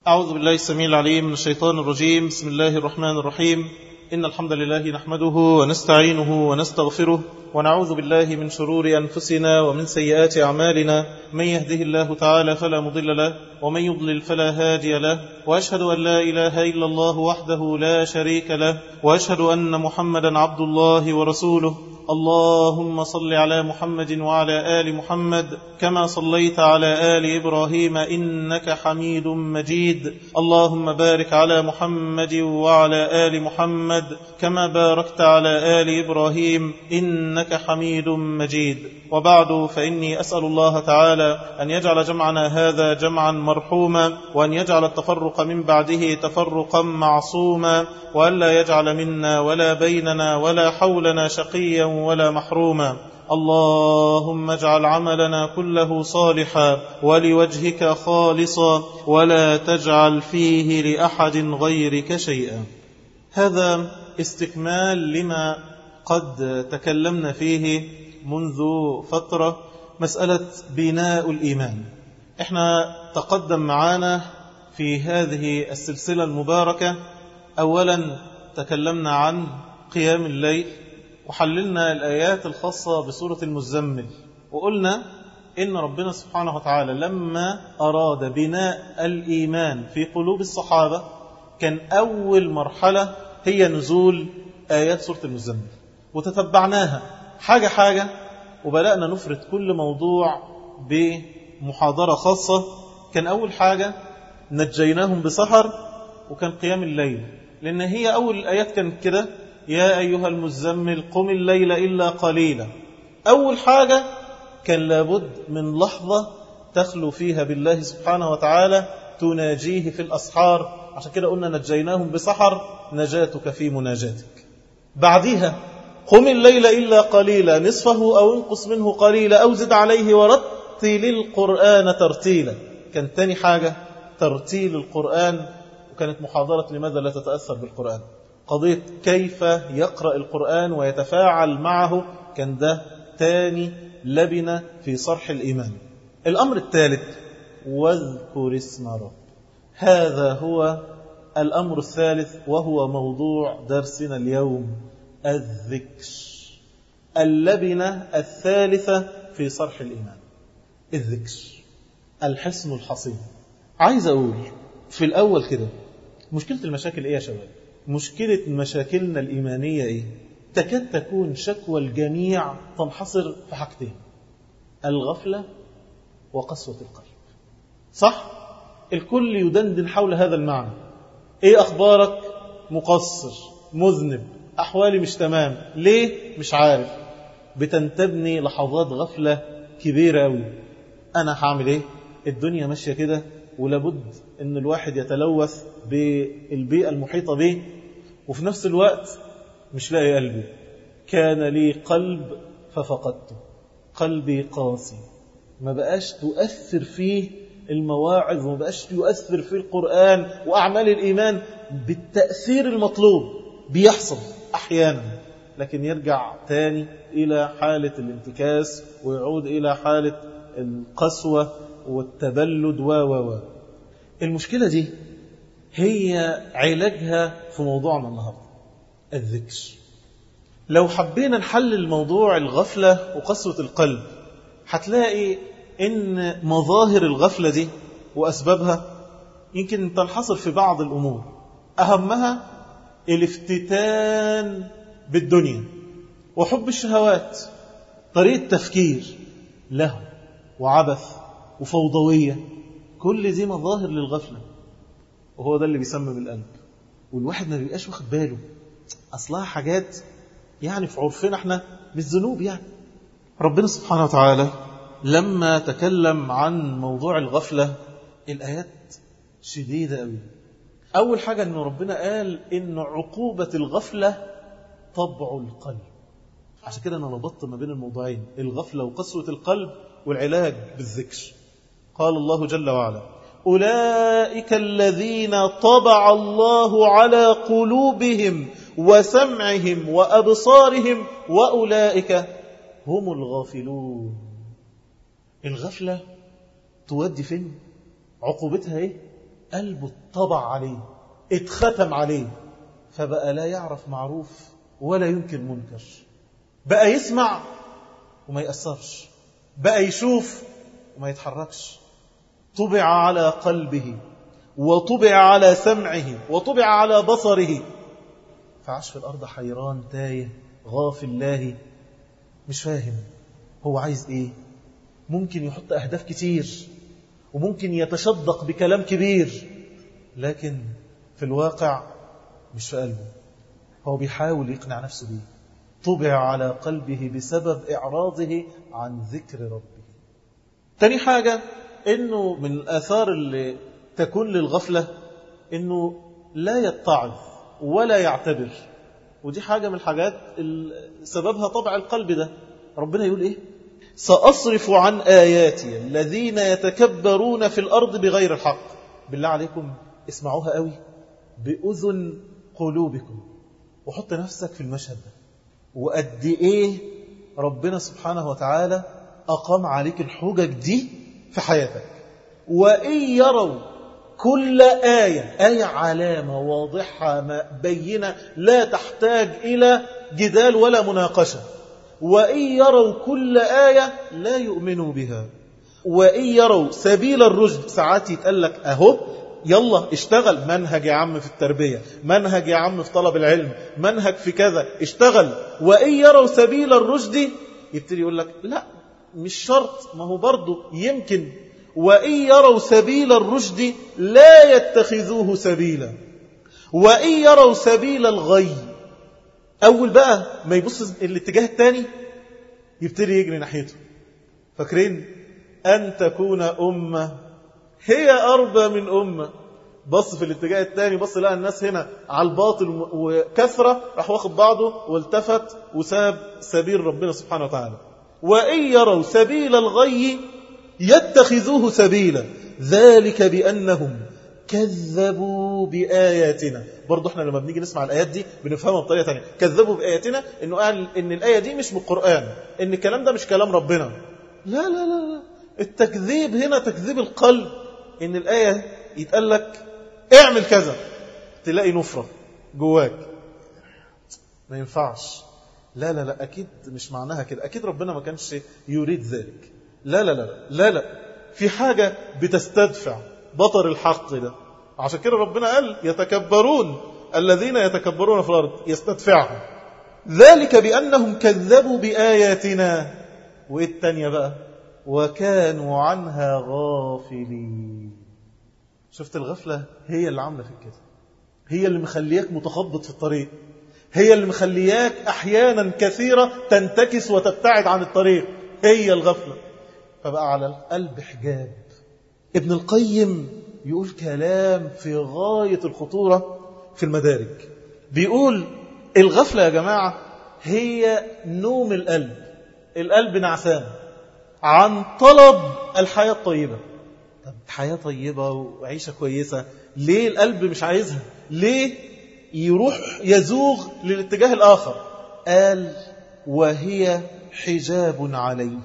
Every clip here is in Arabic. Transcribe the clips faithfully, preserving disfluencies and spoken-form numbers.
أعوذ بالله السميع العليم من الشيطان الرجيم. بسم الله الرحمن الرحيم. إن الحمد لله نحمده ونستعينه ونستغفره ونعوذ بالله من شرور أنفسنا ومن سيئات أعمالنا. من يهده الله تعالى فلا مضل له ومن يضلل فلا هادي له، وأشهد أن لا إله إلا الله وحده لا شريك له، وأشهد أن محمدا عبد الله ورسوله. اللهم صل على محمد وعلى آل محمد كما صليت على آل إبراهيم إنك حميد مجيد. اللهم بارك على محمد وعلى آل محمد كما باركت على آل إبراهيم إنك حميد مجيد. وبعد، فإني أسأل الله تعالى أن يجعل جمعنا هذا جمعا مرحوما، وأن يجعل التفرق من بعده تفرقا معصوما، وأن لا يجعل منا ولا بيننا ولا حولنا شقيا ولا محروما. اللهم اجعل عملنا كله صالحا ولوجهك خالصا، ولا تجعل فيه لأحد غيرك شيئا. هذا استكمال لما قد تكلمنا فيه منذ فترة، مسألة بناء الإيمان. احنا تقدم معانا في هذه السلسلة المباركة أولا تكلمنا عن قيام الليل، وحللنا الآيات الخاصة بسورة المزمل، وقلنا إن ربنا سبحانه وتعالى لما أراد بناء الإيمان في قلوب الصحابة كان أول مرحلة هي نزول آيات سورة المزمل، وتتبعناها حاجة حاجة، وبدأنا نفرد كل موضوع بمحاضرة خاصة. كان أول حاجة نجيناهم بسحر، وكان قيام الليل، لأن هي أول الآيات كانت كده: يا أيها المزمل قم الليل إلا قليلا. أول حاجة كان لابد من لحظة تخلو فيها بالله سبحانه وتعالى تناجيه في الأسحار، عشان كده قلنا نجيناهم بسحر نجاتك في مناجاتك. بعدها قم الليل إلا قليلا نصفه أو انقص منه قليلا أو زد عليه ورتل القرآن ترتيلا. كان تاني حاجة ترتيل القرآن، وكانت محاضرة لماذا لا تتأثر بالقرآن، قضية كيف يقرأ القرآن ويتفاعل معه، كان ده تاني لبنة في صرح الإيمان. الأمر الثالث واذكر اسم رب، هذا هو الأمر الثالث، وهو موضوع درسنا اليوم: الذكر، اللبنة الثالثة في صرح الإيمان. الذكر الحصن الحصين. عايز أقول في الأول كده، مشكلة المشاكل إيه يا شباب؟ مشكلة مشاكلنا الإيمانية إيه؟ تكاد تكون شكوى الجميع تنحصر في حاجتين: الغفلة وقسوة القلب. صح؟ الكل يدندن حول هذا المعنى. إيه أخبارك؟ مقصر، مذنب، أحوالي مش تمام. ليه؟ مش عارف. بتنتبني لحظات غفلة كبيرة أوي. أنا هعمل إيه؟ الدنيا ماشية كده، ولابد أن الواحد يتلوث بالبيئة المحيطة به، وفي نفس الوقت مش لاقي قلبي. كان لي قلب ففقدته، قلبي قاسي، ما بقاش تؤثر فيه المواعظ، وما بقاش يؤثر فيه القرآن وأعمال الإيمان بالتأثير المطلوب. بيحصل أحيانا، لكن يرجع تاني إلى حالة الانتكاس، ويعود إلى حالة القسوة والتبلد و و و المشكلة دي هي علاجها في موضوعنا النهاردة: الذكر. لو حبينا نحلل موضوع الغفلة وقسوة القلب، هتلاقي إن مظاهر الغفلة دي وأسبابها يمكن تنحصر في بعض الأمور. أهمها الافتتان بالدنيا وحب الشهوات، طريقة تفكير له وعبث وفوضوية. كل دي مظاهر للغفلة، وهو ده اللي بيسمم القلب، والواحد ما بيبقاش واخد باله. أصلها حاجات يعني في عرفنا احنا مش ذنوب. يعني ربنا سبحانه وتعالى لما تكلم عن موضوع الغفلة الآيات شديدة قوي. أول حاجة أن ربنا قال إن عقوبة الغفلة طبع القلب. عشان كده أنا ربطت ما بين الموضوعين: الغفلة وقسوة القلب، والعلاج بالذكر. قال الله جل وعلا: أولئك الذين طبع الله على قلوبهم وسمعهم وأبصارهم وأولئك هم الغافلون. الغفلة تودي فين؟ عقوبتها ايه؟ قلبه اتطبع عليه، اتختم عليه، فبقى لا يعرف معروف ولا ينكر منكر، بقى يسمع وما يأثرش، بقى يشوف وما يتحركش. طبع على قلبه وطبع على سمعه وطبع على بصره، فعاش في الأرض حيران تايه غافل لاهي، مش فاهم هو عايز ايه. ممكن يحط أهداف كتير وممكن يتشدق بكلام كبير، لكن في الواقع مش في قلبه، هو بيحاول يقنع نفسه بيه. طبع على قلبه بسبب إعراضه عن ذكر ربه. تاني حاجة إنه من الآثار اللي تكون للغفلة إنه لا يتعظ ولا يعتبر، ودي حاجة من الحاجات سببها طبع القلب ده. ربنا يقول إيه؟ سأصرف عن آياتي الذين يتكبرون في الأرض بغير الحق. بالله عليكم اسمعوها قوي بأذن قلوبكم، وحط نفسك في المشهد ده، وقد إيه ربنا سبحانه وتعالى أقام عليك الحجج دي في حياتك. وإن يروا كل آية، آية علامة واضحة بينة لا تحتاج إلى جدال ولا مناقشة، وإن يروا كل آية لا يؤمنوا بها، وإن يروا سبيل الرشد. ساعات يتقلك أهو يلا اشتغل، منهج يا عم في التربية، منهج يا عم في طلب العلم، منهج في كذا، اشتغل. وإن يروا سبيل الرشد يبتدي يقول لك لا مش شرط، ما هو برضو يمكن. وإن يروا سبيل الرشد لا يتخذوه سبيلا، وإن يروا سبيل الغي، أول بقى ما يبص الاتجاه الثاني يبتدي يجري ناحيته. فاكرين أن تكون أمة هي أربى من أمة، بص في الاتجاه الثاني، بص لقى الناس هنا على الباطل وكثرة، راح واخد بعضه والتفت وساب سبيل ربنا سبحانه وتعالى. وإن يروا سبيل الغي يتخذوه سبيلا ذلك بأنهم كذبوا بآياتنا. برضو احنا لما بنيجي نسمع الآيات دي بنفهمها بطريقة تانية. كذبوا بآياتنا انه قال ان الآية دي مش من القرآن، ان الكلام ده مش كلام ربنا. لا لا لا لا، التكذيب هنا تكذيب القلب، ان الآية يتقال لك اعمل كذا تلاقي نفرة جواك، ما ينفعش. لا لا لا، أكيد مش معناها كده، أكيد ربنا ما كانش يريد ذلك. لا لا لا لا لا، في حاجة بتستدفع بطر الحق ده. عشان كده ربنا قال يتكبرون، الذين يتكبرون في الأرض يستدفعهم. ذلك بأنهم كذبوا بآياتنا. وإيه التانية بقى؟ وكانوا عنها غافلين. شفت الغفلة هي اللي عاملة فيك كده، هي اللي مخلياك متخبط في الطريق، هي اللي مخلياك أحيانا كثيرة تنتكس وتبتعد عن الطريق، هي الغفلة. فبقى على القلب حجاب. ابن القيم يقول كلام في غاية الخطورة في المدارج، بيقول الغفلة يا جماعة هي نوم القلب. القلب نعسان عن طلب الحياة الطيبة. طب حياة طيبة وعيشة كويسة، ليه القلب مش عايزها؟ ليه يروح يزوغ للاتجاه الآخر؟ قال وهي حجاب عليه.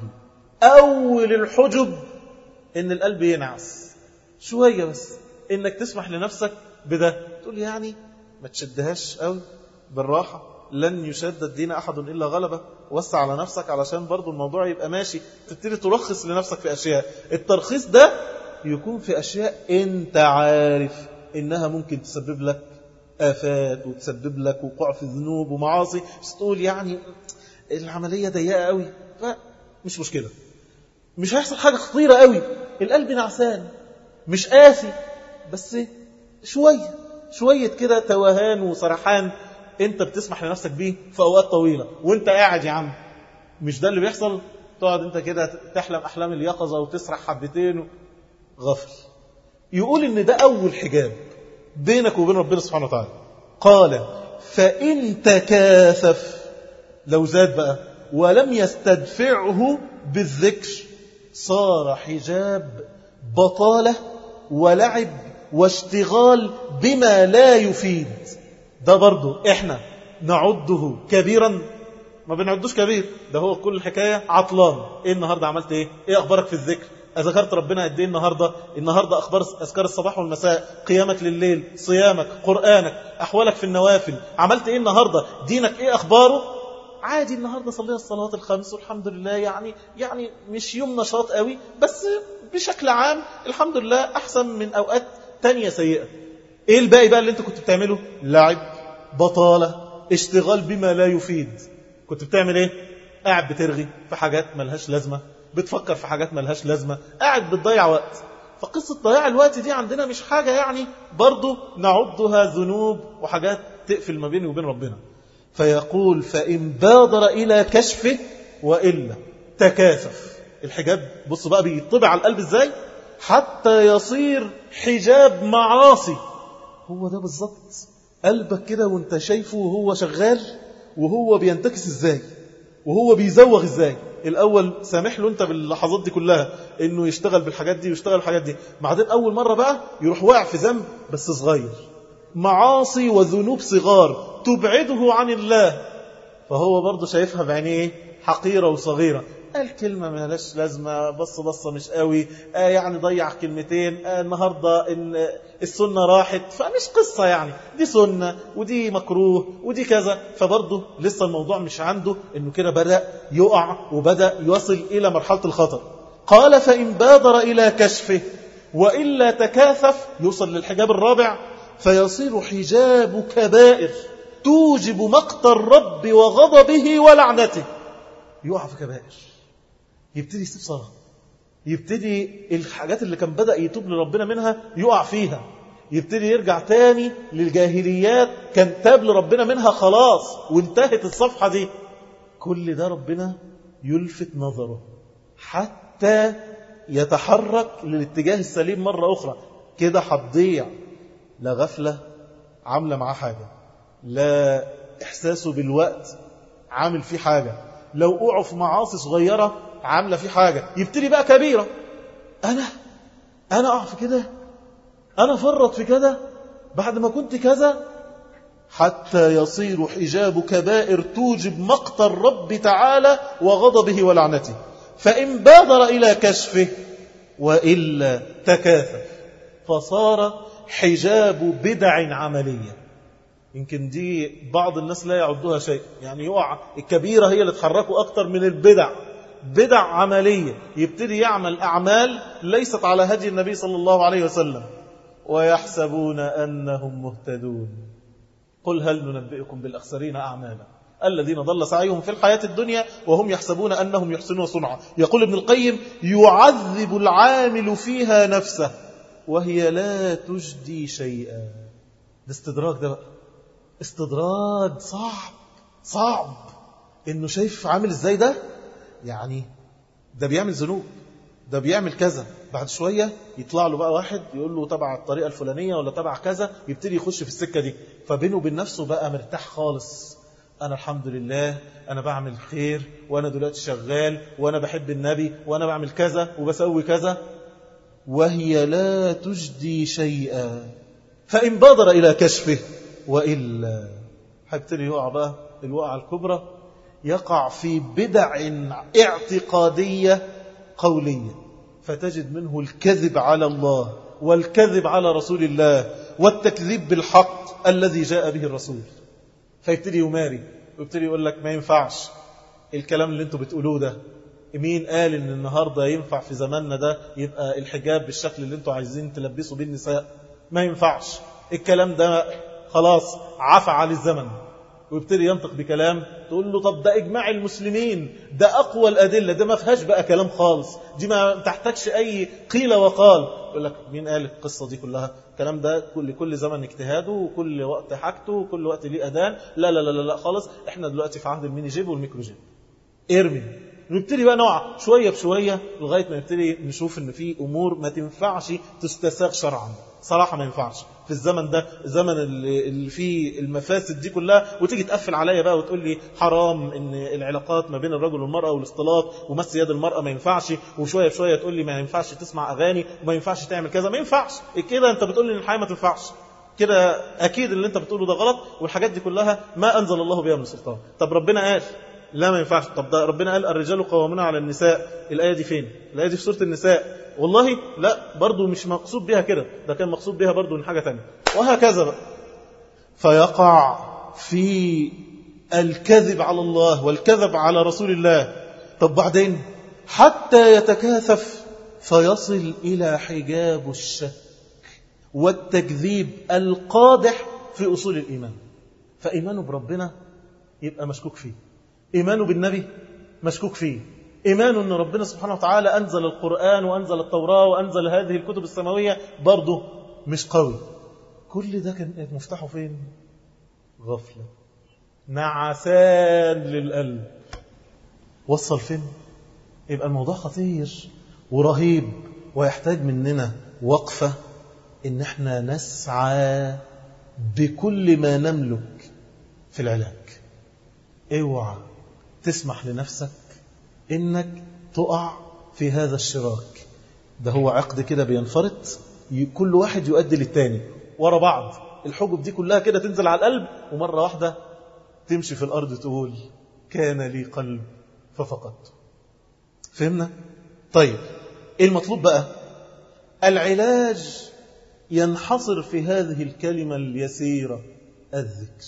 أول الحجب إن القلب ينعس شوية، بس إنك تسمح لنفسك بده، تقول يعني ما تشدهاش قوي، بالراحة، لن يشد الدين أحد إلا غلبه، وسع على نفسك علشان برضو الموضوع يبقى ماشي. تبتدي ترخص لنفسك في أشياء، الترخيص ده يكون في أشياء أنت عارف إنها ممكن تسبب لك آفات وتسبب لك وقوع في ذنوب ومعاصي، بس تقول يعني العملية ضيقة قوي، فمش مشكلة، مش هيحصل حاجة خطيرة قوي. القلب نعسان مش قاسي، بس شوية شوية كده توهان وسرحان انت بتسمح لنفسك بيه في أوقات طويلة وانت قاعد. يا عم مش ده اللي بيحصل؟ تقعد انت كده تحلم أحلام اليقظة وتسرح حبتين غفل. يقول ان ده أول حجاب بينك وبين ربنا سبحانه وتعالى. قال فإن تكاثف، لو زاد بقى ولم يستدفعه بالذكر صار حجاب بطالة ولعب واشتغال بما لا يفيد. ده برضو احنا نعده كبيرا؟ ما بنعدوش كبير، ده هو كل الحكاية عطلان. ايه النهاردة عملت ايه؟ ايه اخبارك في الذكر؟ أذكرت ربنا قد ايه النهاردة؟ النهاردة أخبار أذكار الصباح والمساء، قيامك لليل، صيامك، قرآنك، أحوالك في النوافل، عملت ايه النهاردة؟ دينك ايه أخباره؟ عادي النهاردة صليها الصلوات الخمس والحمد لله، يعني يعني مش يوم نشاط قوي، بس بشكل عام الحمد لله أحسن من أوقات تانية سيئة. ايه الباقي بقى اللي انت كنت بتعمله؟ لعب، بطالة، اشتغال بما لا يفيد. كنت بتعمل ايه؟ قاعد بترغي في حاجات ملهاش لازمة، بتفكر في حاجات ملهاش لازمة، قاعد بتضيع وقت. فقصة ضياع الوقت دي عندنا مش حاجة يعني برضو نعدها ذنوب وحاجات تقفل ما بيني وبين ربنا. فيقول فإن بادر إلى كشفه وإلا تكاثف. الحجاب بص بقى بيطبع على القلب ازاي؟ حتى يصير حجاب معاصي. هو ده بالظبط قلبك كده وانت شايفه وهو شغال، وهو بينتكس ازاي، وهو بيزوغ ازاي. الأول سامح له أنت باللحظات دي كلها إنه يشتغل بالحاجات دي ويشتغل بالحاجات دي، بعدين أول مرة بقى يروح واقع في ذنب بس صغير، معاصي وذنوب صغار تبعده عن الله، فهو برضه شايفها بعينيه حقيرة وصغيرة. قال كلمة ما لهاش لازمة، بص بصة مش قوي، آه يعني ضيع كلمتين، آه النهاردة إن السنة راحت فمش قصة، يعني دي سنة ودي مكروه ودي كذا، فبرضه لسه الموضوع مش عنده إنه كده بدأ يقع وبدأ يصل إلى مرحلة الخطر. قال فإن بادر إلى كشفه وإلا تكاثف، يوصل للحجاب الرابع، فيصير حجاب كبائر توجب مقت الرب وغضبه ولعنته. يقع في كبائر، يبتدي يسيب صلاة، يبتدي الحاجات اللي كان بدأ يتوب لربنا منها يقع فيها، يبتدي يرجع تاني للجاهليات كان تاب لربنا منها خلاص وانتهت الصفحة دي. كل ده ربنا يلفت نظره حتى يتحرك للاتجاه السليم مرة أخرى. كده هتضيع، لا غفلة عاملة معاه حاجة، لا إحساسه بالوقت عامل فيه حاجة، لو وقعوا في معاصي صغيرة عاملة فيه حاجة، يبتدي بقى كبيرة. أنا أنا أقع في كده، أنا فرط في كده بعد ما كنت كذا، حتى يصير حجاب كبائر توجب مقت الرب تعالى وغضبه ولعنته. فإن بادر إلى كشفه وإلا تكاثف، فصار حجاب بدع عملية. يمكن دي بعض الناس لا يعدوها شيء، يعني يقع الكبيرة هي اللي تحركوا أكتر من البدع، بدع عملية، يبتدي يعمل أعمال ليست على هدي النبي صلى الله عليه وسلم، ويحسبون أنهم مهتدون. قل هل ننبئكم بالأخسرين أعمالا الذين ضل سعيهم في الحياة الدنيا وهم يحسبون أنهم يحسنون صنعا. يقول ابن القيم يعذب العامل فيها نفسه وهي لا تجدي شيئا. ده استدراج، ده بقى استدراج صعب صعب، إنه شايف عامل إزاي ده، يعني ده بيعمل ذنوب، ده بيعمل كذا، بعد شوية يطلع له بقى واحد يقول له تبع الطريقة الفلانية ولا تبع كذا، يبتدي يخش في السكة دي، فبينه وبين نفسه بقى مرتاح خالص. أنا الحمد لله أنا بعمل خير، وأنا دلوقتي شغال، وأنا بحب النبي، وأنا بعمل كذا وبسوي كذا، وهي لا تجدي شيئا. فإن بادر إلى كشفه وإلا، هيبتدي يقع بقى الوقعة الكبرى، يقع في بدع اعتقادية قولية، فتجد منه الكذب على الله والكذب على رسول الله والتكذيب بالحق الذي جاء به الرسول. فيبتدي يماري ويبتدي يقول لك ما ينفعش الكلام اللي انتوا بتقولوه ده، مين قال ان النهاردة ينفع في زماننا ده يبقى الحجاب بالشكل اللي انتوا عايزين تلبسوا بيه النساء؟ ما ينفعش الكلام ده، خلاص عفى على الزمن. ويبتدي ينطق بكلام تقول له طب ده إجماع المسلمين، ده أقوى الأدلة، ده ما فيهاش بقى كلام خالص، دي ما تحتاجش أي قيل وقال. يقول لك مين قال القصة دي كلها؟ الكلام ده كل كل زمن اجتهاده وكل وقت حاجته وكل وقت ليه أذان. لا لا لا لا خالص، احنا دلوقتي في عهد الميني جيب والميكرو جيب، ارمي. نبتدي بقى نقع شوية بشوية لغاية ما نبتدي نشوف ان في امور ما تنفعش تستساغ شرعا، صراحة ما ينفعش في الزمن ده، الزمن اللي فيه المفاسد دي كلها، وتيجي تقفل عليا بقى وتقول لي حرام ان العلاقات ما بين الرجل والمرأة والاختلاط ومس يد المرأة ما ينفعش، وشوية بشوية تقول لي ما ينفعش تسمع اغاني وما ينفعش تعمل كذا، ما ينفعش كده. انت بتقول لي ان الحياة ما تنفعش كده، اكيد اللي انت بتقوله ده غلط، والحاجات دي كلها ما انزل الله بها من سلطان. طب ربنا قال لا ما ينفعش، طب ده ربنا قال الرجال قوامون على النساء، الآية دي فين؟ الآية دي في سورة النساء، والله لا برضو مش مقصود بها كده، ده كان مقصود بها برضو من حاجة تانية، وهكذا بقى. فيقع في الكذب على الله والكذب على رسول الله. طب بعدين حتى يتكاثف فيصل إلى حجاب الشك والتكذيب القادح في أصول الإيمان. فإيمانه بربنا يبقى مشكوك فيه، إيمانه بالنبي مشكوك فيه، إيمانه أن ربنا سبحانه وتعالى أنزل القرآن وأنزل التوراة وأنزل هذه الكتب السماوية برضه مش قوي. كل ده كان مفتاحه فين؟ غفلة، نعسان للقلب. وصل فين؟ يبقى الموضوع خطير ورهيب ويحتاج مننا وقفة، إن احنا نسعى بكل ما نملك في العلاج. اوعى تسمح لنفسك إنك تقع في هذا الشراك. ده هو عقد كده بينفرط، كل واحد يؤدي للتاني ورا بعض. الحجب دي كلها كده تنزل على القلب، ومرة واحدة تمشي في الأرض تقول كان لي قلب ففقدته. فهمنا؟ طيب إيه المطلوب بقى؟ العلاج ينحصر في هذه الكلمة اليسيرة، الذكر.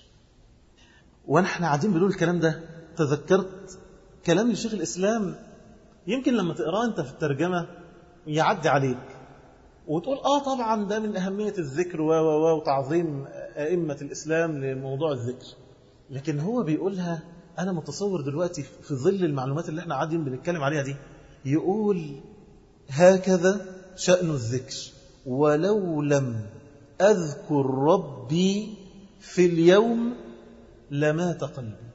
ونحن قاعدين بنقول الكلام ده تذكرت كلام لشيخ الإسلام، يمكن لما تقرأ أنت في الترجمة يعدي عليك وتقول آه طبعا ده من أهمية الذكر و و وتعظيم أئمة الإسلام لموضوع الذكر، لكن هو بيقولها أنا متصور دلوقتي في ظل المعلومات اللي احنا قاعدين بنتكلم عليها دي، يقول هكذا شأن الذكر، ولو لم أذكر ربي في اليوم لمات قلبي.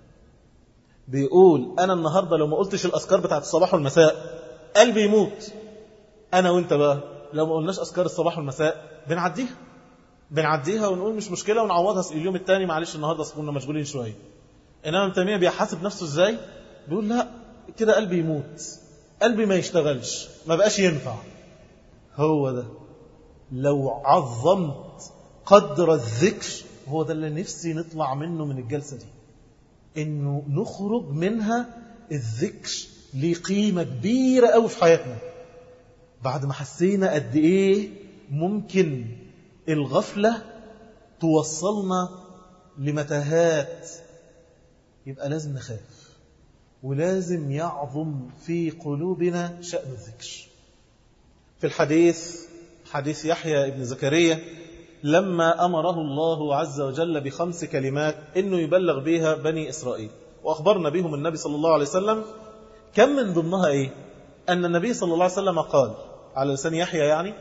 بيقول أنا النهاردة لو ما قلتش الأذكار بتاعت الصباح والمساء قلبي يموت. أنا وإنت بقى لو ما قلناش أذكار الصباح والمساء بنعديها بنعديها ونقول مش مشكلة ونعوضها اليوم التاني، معلش النهاردة كنا مشغولين شوية. إنما ابن تيمية بيحاسب نفسه إزاي؟ بيقول لا كده قلبي يموت، قلبي ما يشتغلش، ما بقاش ينفع. هو ده لو عظمت قدر الذكر، هو ده اللي نفسي نطلع منه من الجلسة دي، إنه نخرج منها الذكر لقيمة كبيرة أوي في حياتنا، بعد ما حسينا قد إيه ممكن الغفلة توصلنا لمتاهات. يبقى لازم نخاف، ولازم يعظم في قلوبنا شأن الذكر. في الحديث حديث يحيى ابن زكريا لما أمره الله عز وجل بخمس كلمات إنه يبلغ بها بني إسرائيل، وأخبرنا بهم النبي صلى الله عليه وسلم، كم من ضمنها إيه؟ أن النبي صلى الله عليه وسلم قال على لسان يحيى يعني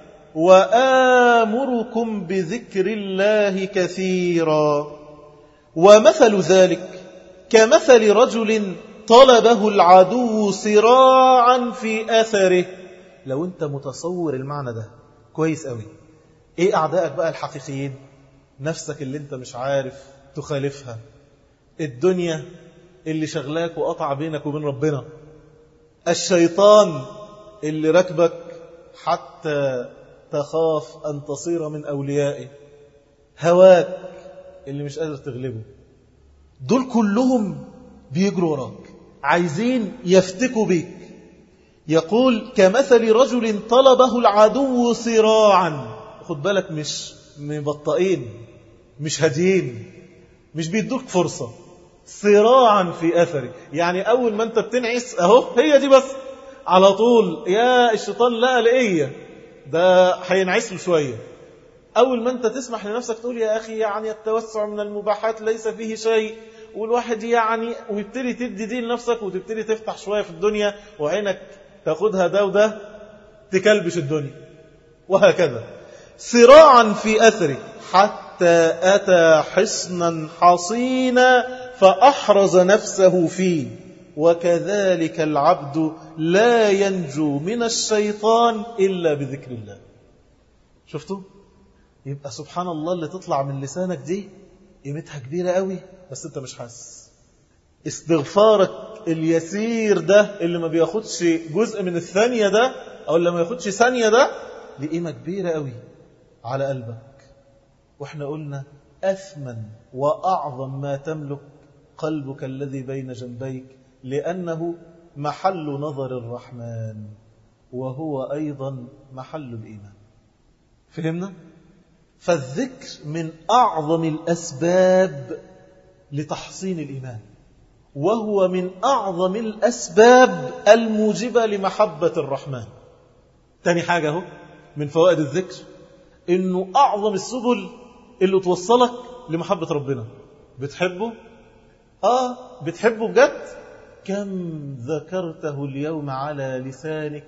وآمركم بذكر الله كثيرا، ومثل ذلك كمثل رجل طلبه العدو صراعا في أثره. لو أنت متصور المعنى ده كويس قوي، إيه أعدائك بقى الحقيقيين؟ نفسك اللي أنت مش عارف تخالفها، الدنيا اللي شغلاك وقطع بينك وبين ربنا، الشيطان اللي ركبك حتى تخاف أن تصير من أوليائه، هواك اللي مش قادر تغلبه. دول كلهم بيجروا وراك، عايزين يفتكوا بيك. يقول كمثل رجل طلبه العدو صراعا. خد بالك، مش مبطئين، مش هاديين، مش بيدوك فرصة، صراعا في أثرك. يعني أول ما أنت بتنعس أهو هي دي بس على طول يا الشيطان لا لقية ده هينعس له شوية. أول ما أنت تسمح لنفسك تقول يا أخي يعني التوسع من المباحات ليس فيه شيء، والواحد يعني ويبتدي تدي دي لنفسك وتبتدي تفتح شوية في الدنيا وعينك تاخدها ده وده تكلبش الدنيا، وهكذا صراعا في أثره حتى أتى حصنا حصينا فأحرز نفسه فيه، وكذلك العبد لا ينجو من الشيطان إلا بذكر الله. شفتوا؟ يبقى سبحان الله اللي تطلع من لسانك دي قيمتها كبيرة قوي، بس انت مش حاسس. استغفارك اليسير ده اللي ما بياخدش جزء من الثانية ده أو اللي ما بياخدش ثانية ده، دي قيمة كبيرة قوي على قلبك. واحنا قلنا أثمن وأعظم ما تملك قلبك الذي بين جنبيك، لأنه محل نظر الرحمن. وهو أيضا محل الإيمان. فهمنا؟ فالذكر من أعظم الأسباب لتحصين الإيمان، وهو من أعظم الأسباب الموجبة لمحبة الرحمن. تاني حاجة هو من فوائد الذكر إنه أعظم السبل اللي توصلك لمحبة ربنا. بتحبه؟ آه بتحبه بجد؟ كم ذكرته اليوم على لسانك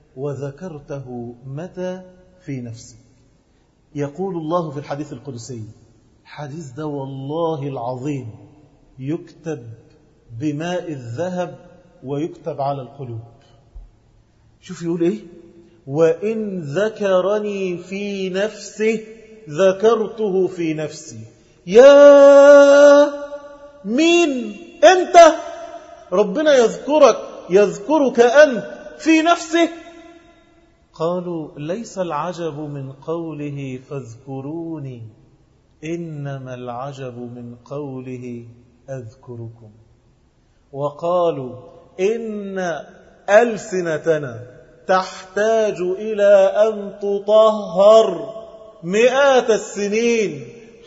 وذكرته متى في نفسك؟ يقول الله في الحديث القدسي، الحديث ده والله العظيم يكتب بماء الذهب ويكتب على القلوب. شوف يقول إيه؟ وإن ذكرني في نفسه ذكرته في نفسي. يا مين أنت؟ ربنا يذكرك يذكرك أنت في نفسه. قالوا ليس العجب من قوله فاذكروني، إنما العجب من قوله أذكركم. وقالوا إن ألسنتنا تحتاج إلى أن تطهر مئات السنين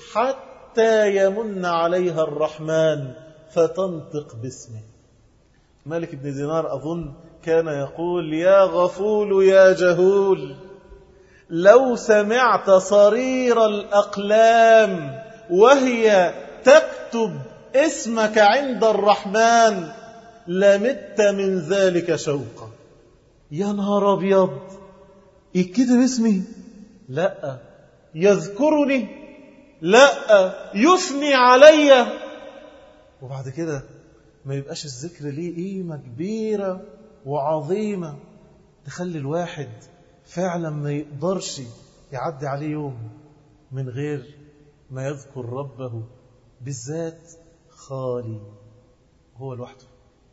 حتى يمن عليها الرحمن فتنطق باسمه. مالك بن دينار أظن كان يقول يا غفول يا جهول، لو سمعت صرير الأقلام وهي تكتب اسمك عند الرحمن لمت من ذلك شوقا. يا نهار أبيض، يكتب اسمي؟ لا. يذكرني؟ لا. يثني علي؟ وبعد كده ما يبقاش الذكر ليه قيمة كبيرة وعظيمة تخلي الواحد فعلا ما يقدرش يعدي عليه يوم من غير ما يذكر ربه، بالذات خالي هو لوحده.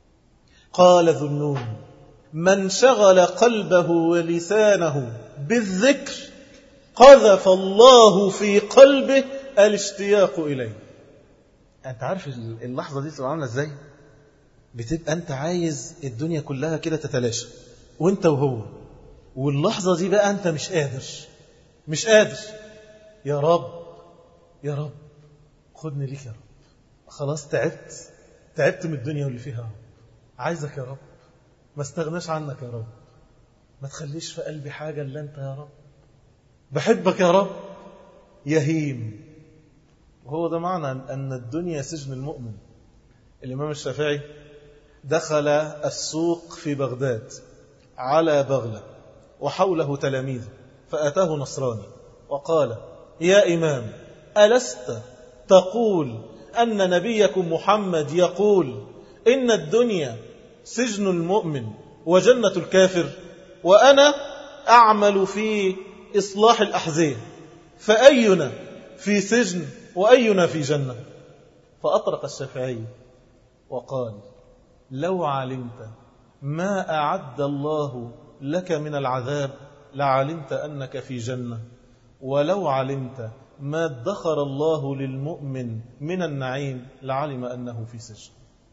قال ذو النون من شغل قلبه ولسانه بالذكر قذف الله في قلبه الاشتياق إليه. أنت عارف اللحظة دي تبقى عاملة إزاي؟ بتبقى أنت عايز الدنيا كلها كده تتلاشى وأنت وهو، واللحظة دي بقى أنت مش قادر مش قادر يا رب يا رب خدني ليك يا رب، خلاص تعبت تعبت من الدنيا واللي فيها يا رب، عايزك يا رب، ما استغناش عنك يا رب، ما تخليش في قلبي حاجة إلا أنت يا رب، بحبك يا رب. يهيم. وهو ده معنى أن الدنيا سجن المؤمن. الإمام الشافعي دخل السوق في بغداد على بغلة وحوله تلاميذ، فأتاه نصراني وقال يا إمام ألست تقول أن نبيكم محمد يقول إن الدنيا سجن المؤمن وجنة الكافر، وأنا أعمل في إصلاح الأحزاب، فأينا في سجن وأينا في جنة؟ فأطرق الشافعي وقال لو علمت ما أعد الله لك من العذاب لعلمت أنك في جنة، ولو علمت ما ادخر الله للمؤمن من النعيم لعلم أنه في سجن.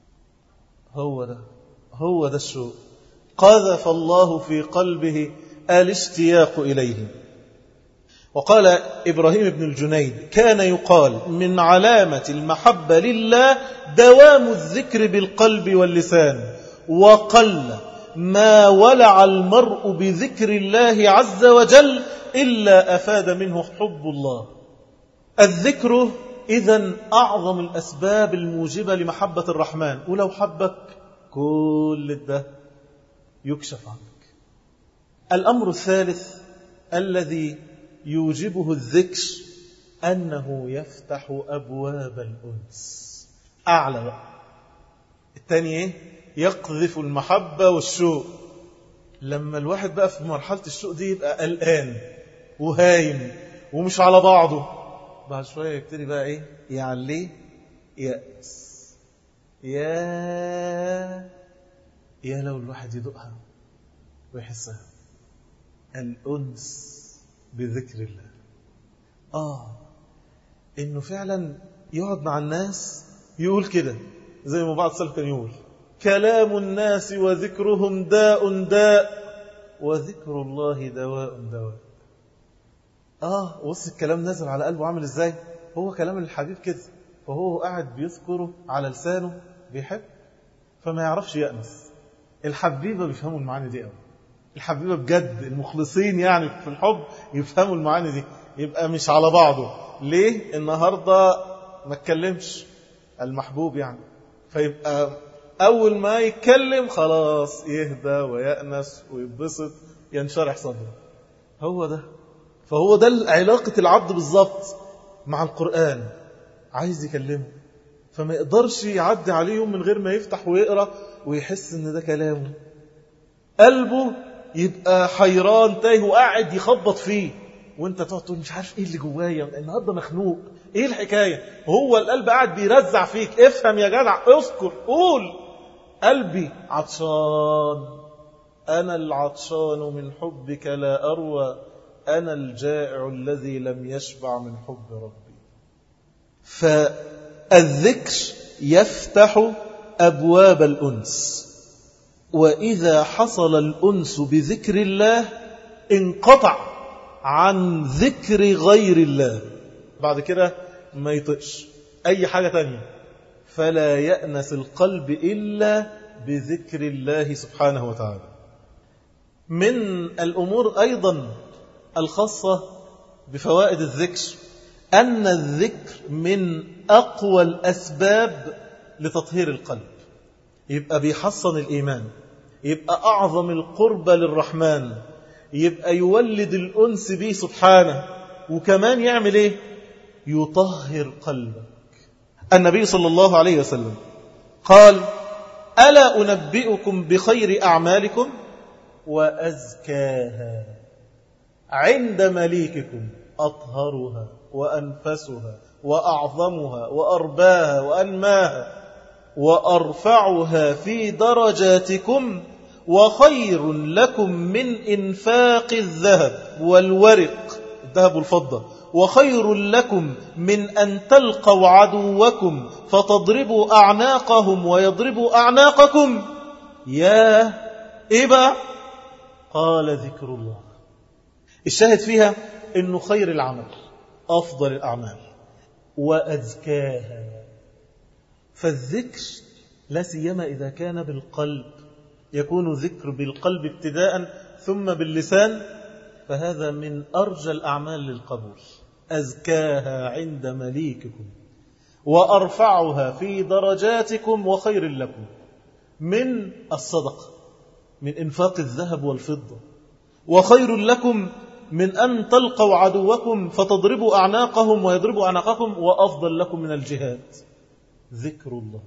هو ده هو ده الشوق. قذف الله في قلبه الاشتياق إليه. وقال إبراهيم بن الجنيد كان يقال من علامة المحبة لله دوام الذكر بالقلب واللسان، وقل ما ولع المرء بذكر الله عز وجل إلا أفاد منه حب الله. الذكر إذن أعظم الأسباب الموجبة لمحبة الرحمن، ولو حبك كل ده يكشف عنك. الأمر الثالث الذي يوجبه الذكر أنه يفتح أبواب الأنس. أعلى بقى الثاني يقذف المحبة والشوق. لما الواحد بقى في مرحلة الشوق دي يبقى قلقان وهايم ومش على بعضه، بعد شوية يبتدي بقى إيه يعليه يأس. يا يا لو الواحد يدقها ويحسها، الأنس بذكر الله. آه إنه فعلا يقعد مع الناس يقول كده زي ما بعض السلف كان يقول كلام الناس وذكرهم داء داء وذكر الله دواء دواء. آه وصل الكلام نزل على قلبه عامل إزاي؟ هو كلام الحبيب كده، فهو قاعد بيذكره على لسانه بيحب، فما يعرفش يأنس. الحبيبة بيفهموا المعاني دي قوي، الحبيبة بجد المخلصين يعني في الحب يفهموا المعاني دي. يبقى مش على بعضه. ليه النهاردة ما اتكلمش المحبوب يعني؟ فيبقى أول ما يتكلم خلاص يهدى ويأنس ويبسط، ينشرح صدره. هو ده. فهو ده علاقة العبد بالظبط مع القرآن، عايز يكلمه، فما يقدرش يعدي عليه يوم من غير ما يفتح ويقرأ ويحس ان ده كلامه. قلبه يبقى حيران تايه وقاعد يخبط فيه، وانت تقعد تقول مش عارف ايه اللي جوايا النهارده، مخنوق، ايه الحكاية؟ هو القلب قاعد بيرزع فيك، افهم يا جدع، اذكر، قول قلبي عطشان، انا العطشان من حبك لا اروى، انا الجائع الذي لم يشبع من حب ربي. فالذكر يفتح أبواب الأنس، وإذا حصل الأنس بذكر الله انقطع عن ذكر غير الله، بعد كده ما يطقش أي حاجة تانية، فلا يأنس القلب إلا بذكر الله سبحانه وتعالى. من الأمور أيضا الخاصة بفوائد الذكر أن الذكر من أقوى الأسباب لتطهير القلب، يبقى بيحصن الإيمان، يبقى أعظم القربة للرحمن، يبقى يولد الأنس به سبحانه، وكمان يعمل إيه؟ يطهر قلبك. النبي صلى الله عليه وسلم قال: ألا أنبئكم بخير أعمالكم وأزكاها عند مليككم، أطهرها وأنفسها وأعظمها وأرباها وأنماها وأرفعها في درجاتكم، وخير لكم من إنفاق الذهب والورق، الذهب والفضة، وخير لكم من أن تلقوا عدوكم فتضربوا أعناقهم ويضربوا أعناقكم. يا إبا قال ذكر الله. الشاهد فيها إنه خير العمل، أفضل الأعمال، وأزكاها. فالذكر لا سيما إذا كان بالقلب، يكون ذكر بالقلب ابتداء ثم باللسان، فهذا من أرجى الأعمال للقبول. أزكاها عند مليككم وأرفعها في درجاتكم وخير لكم من الصدقة، من إنفاق الذهب والفضة، وخير لكم من أن تلقوا عدوكم فتضربوا أعناقهم ويضربوا أعناقكم، وأفضل لكم من الجهاد ذكر الله.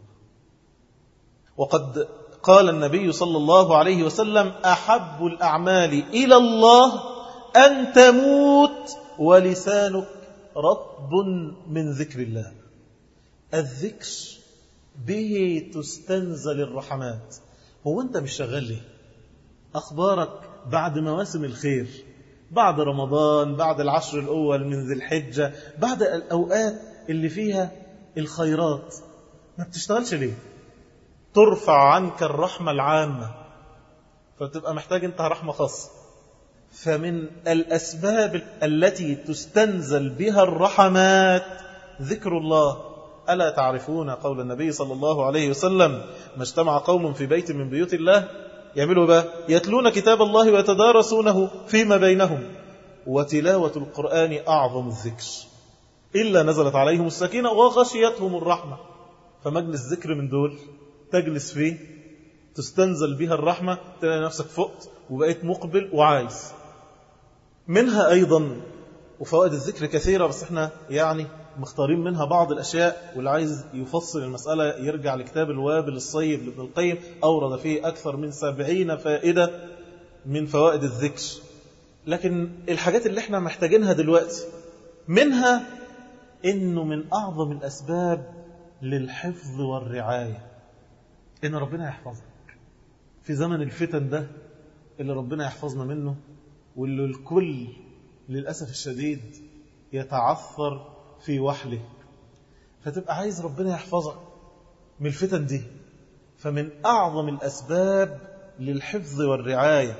وقد قال النبي صلى الله عليه وسلم: أحب الأعمال إلى الله أن تموت ولسانك رطب من ذكر الله. الذكر به تستنزل الرحمات. هو أنت مش شغال ليه؟ أخبارك بعد مواسم الخير، بعد رمضان، بعد العشر الأول من ذي الحجة، بعد الأوقات اللي فيها الخيرات، ما بتشتغلش ليه؟ ترفع عنك الرحمة العامة، فتبقى محتاج انت رحمة خاصة. فمن الأسباب التي تستنزل بها الرحمات ذكر الله. ألا تعرفون قول النبي صلى الله عليه وسلم: ما اجتمع قوم في بيت من بيوت الله يعملوا بقى يتلون كتاب الله ويتدارسونه فيما بينهم وتلاوة القرآن أعظم الذكر إلا نزلت عليهم السكينة وغشيتهم الرحمة. فمجلس ذكر من دول تجلس فيه تستنزل بها الرحمة، تلاقي نفسك فقت وبقيت مقبل وعايز. منها أيضا وفوائد الذكر كثيرة، بس احنا يعني مختارين منها بعض الأشياء، واللي عايز يفصل المسألة يرجع لكتاب الوابل الصيب لابن القيم، أورد فيه أكثر من سبعين فائدة من فوائد الذكر. لكن الحاجات اللي احنا محتاجينها دلوقتي منها إنه من أعظم الأسباب للحفظ والرعاية، إن ربنا يحفظك في زمن الفتن ده اللي ربنا يحفظنا منه، واللي الكل للأسف الشديد يتعثر في وحله. فتبقى عايز ربنا يحفظك من الفتن دي. فمن أعظم الأسباب للحفظ والرعاية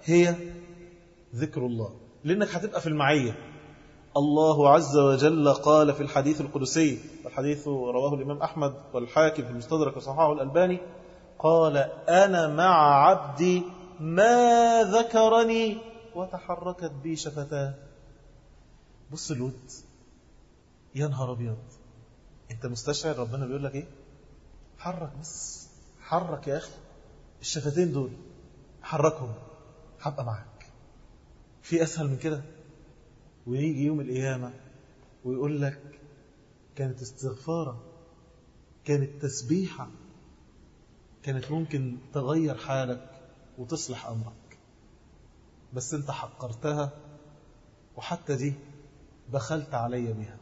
هي ذكر الله، لأنك هتبقى في المعية. الله عز وجل قال في الحديث القدسي، والحديث رواه الإمام أحمد والحاكم في المستدرك وصححه الألباني، قال أنا مع عبدي ما ذكرني وتحركت بي شفتاه. بص الود، يا نهار أبيض، أنت مستشعر ربنا بيقول لك إيه؟ حرك بس، حرك يا أخي الشفتين دول، حركهم هبقى معك. في أسهل من كده؟ ويجي يوم القيامة ويقول لك كانت استغفارة، كانت تسبيحة، كانت ممكن تغير حالك وتصلح أمرك، بس أنت حقرتها، وحتى دي بخلت علي بها.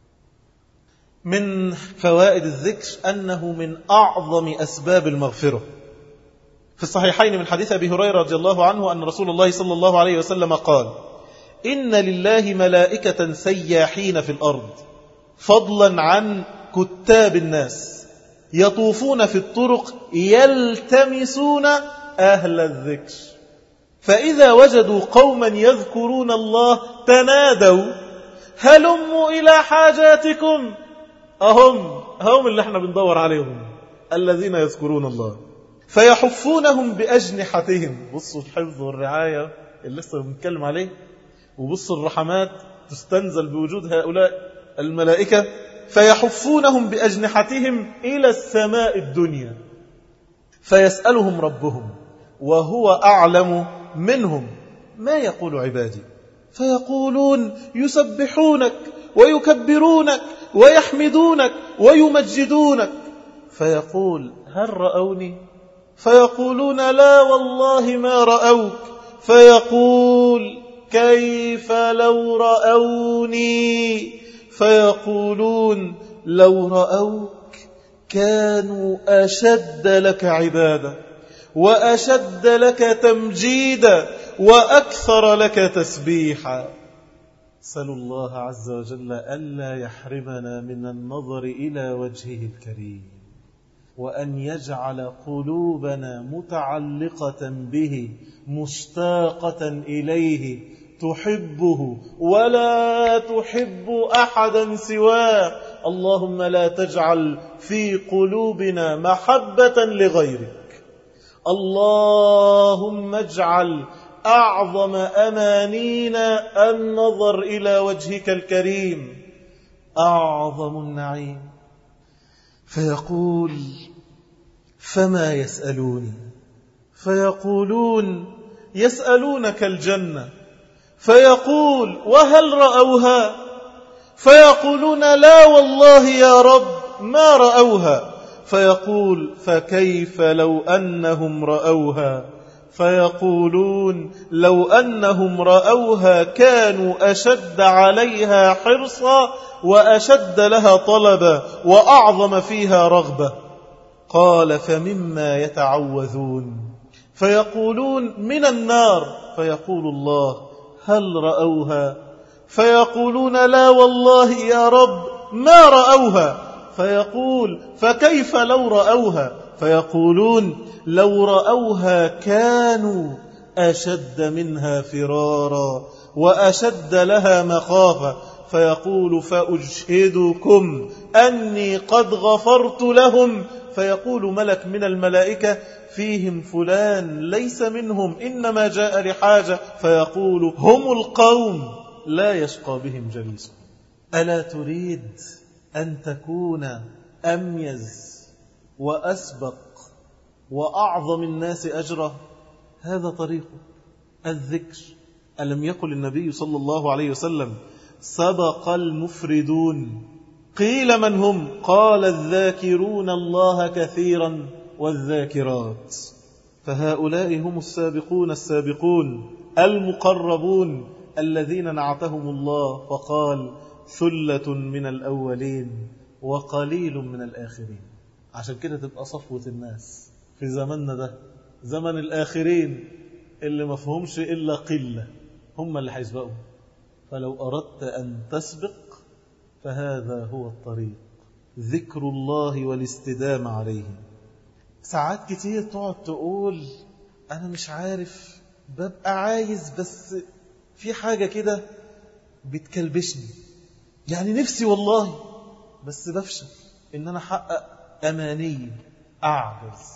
من فوائد الذكر أنه من أعظم أسباب المغفرة. في الصحيحين من حديث أبي هريرة رضي الله عنه أن رسول الله صلى الله عليه وسلم قال إن لله ملائكة سياحين في الأرض فضلا عن كتاب الناس يطوفون في الطرق يلتمسون أهل الذكر، فإذا وجدوا قوما يذكرون الله تنادوا هلموا إلى حاجاتكم. أهم هم اللي احنا بندور عليهم، الذين يذكرون الله، فيحفونهم بأجنحتهم. بصوا الحفظ والرعاية اللي لسه بنتكلم عليه، وبصوا الرحمات تستنزل بوجود هؤلاء الملائكة. فيحفونهم بأجنحتهم إلى السماء الدنيا، فيسألهم ربهم وهو أعلم منهم ما يقول عبادي، فيقولون يسبحونك ويكبرونك ويحمدونك ويمجدونك. فيقول هل رأوني؟ فيقولون لا والله ما رأوك. فيقول كيف لو رأوني؟ فيقولون لو رأوك كانوا أشد لك عبادة وأشد لك تمجيدا وأكثر لك تسبيحا. سألوا الله عز وجل ألا يحرمنا من النظر إلى وجهه الكريم، وأن يجعل قلوبنا متعلقة به مشتاقة إليه، تحبه ولا تحب أحدا سواه. اللهم لا تجعل في قلوبنا محبة لغيرك. اللهم اجعل أعظم أمانينا النظر إلى وجهك الكريم، أعظم النعيم. فيقول فما يسألوني؟ فيقولون يسألونك الجنة. فيقول وهل رأوها؟ فيقولون لا والله يا رب ما رأوها. فيقول فكيف لو أنهم رأوها؟ فيقولون لو أنهم رأوها كانوا أشد عليها حرصا وأشد لها طلبا وأعظم فيها رغبة. قال فمما يتعوذون؟ فيقولون من النار. فيقول الله هل رأوها؟ فيقولون لا والله يا رب ما رأوها. فيقول فكيف لو رأوها؟ فيقولون لو رأوها كانوا أشد منها فرارا وأشد لها مخافة. فيقول فأجهدكم أني قد غفرت لهم. فيقول ملك من الملائكة فيهم فلان ليس منهم إنما جاء لحاجة. فيقول هم القوم لا يشقى بهم جليسهم. ألا تريد أن تكون أميز وأسبق وأعظم الناس أجرا؟ هذا طريق الذكر. ألم يقل النبي صلى الله عليه وسلم سبق المفردون؟ قيل من هم؟ قال الذاكرون الله كثيرا والذاكرات. فهؤلاء هم السابقون السابقون المقربون الذين نعتهم الله فقال ثلة من الأولين وقليل من الآخرين. عشان كده تبقى صفوة الناس في زماننا ده، زمن الآخرين اللي مفهومش إلا قلة، هم اللي هيسبقوا. فلو أردت أن تسبق فهذا هو الطريق، ذكر الله والاستدامة عليه. ساعات كتير تقعد تقول أنا مش عارف ببقى عايز بس في حاجة كده بتكلبشني، يعني نفسي والله بس بفشل إن أنا أحقق أماني، أعجز.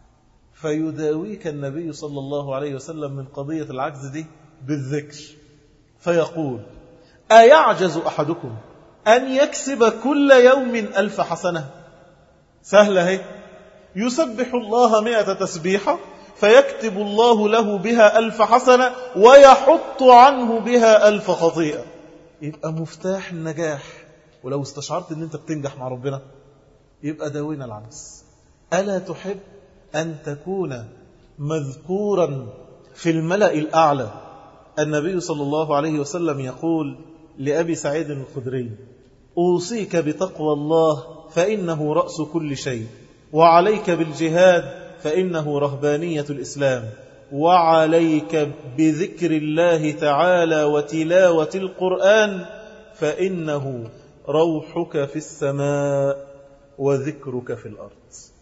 فيداويك النبي صلى الله عليه وسلم من قضية العجز دي بالذكر، فيقول: أيعجز أحدكم أن يكسب كل يوم ألف حسنة؟ سهلة هي، يسبح الله مئة تسبيحة فيكتب الله له بها ألف حسنة ويحط عنه بها ألف خطيئة. يبقى مفتاح النجاح. ولو استشعرت أن أنت بتنجح مع ربنا يبقى داوينا العجز. ألا تحب أن تكون مذكورا في الملأ الأعلى؟ النبي صلى الله عليه وسلم يقول لأبي سعيد الخدري: أوصيك بتقوى الله فإنه رأس كل شيء، وعليك بالجهاد فإنه رهبانية الإسلام، وعليك بذكر الله تعالى وتلاوة القرآن فإنه روحك في السماء وذكرك في الأرض.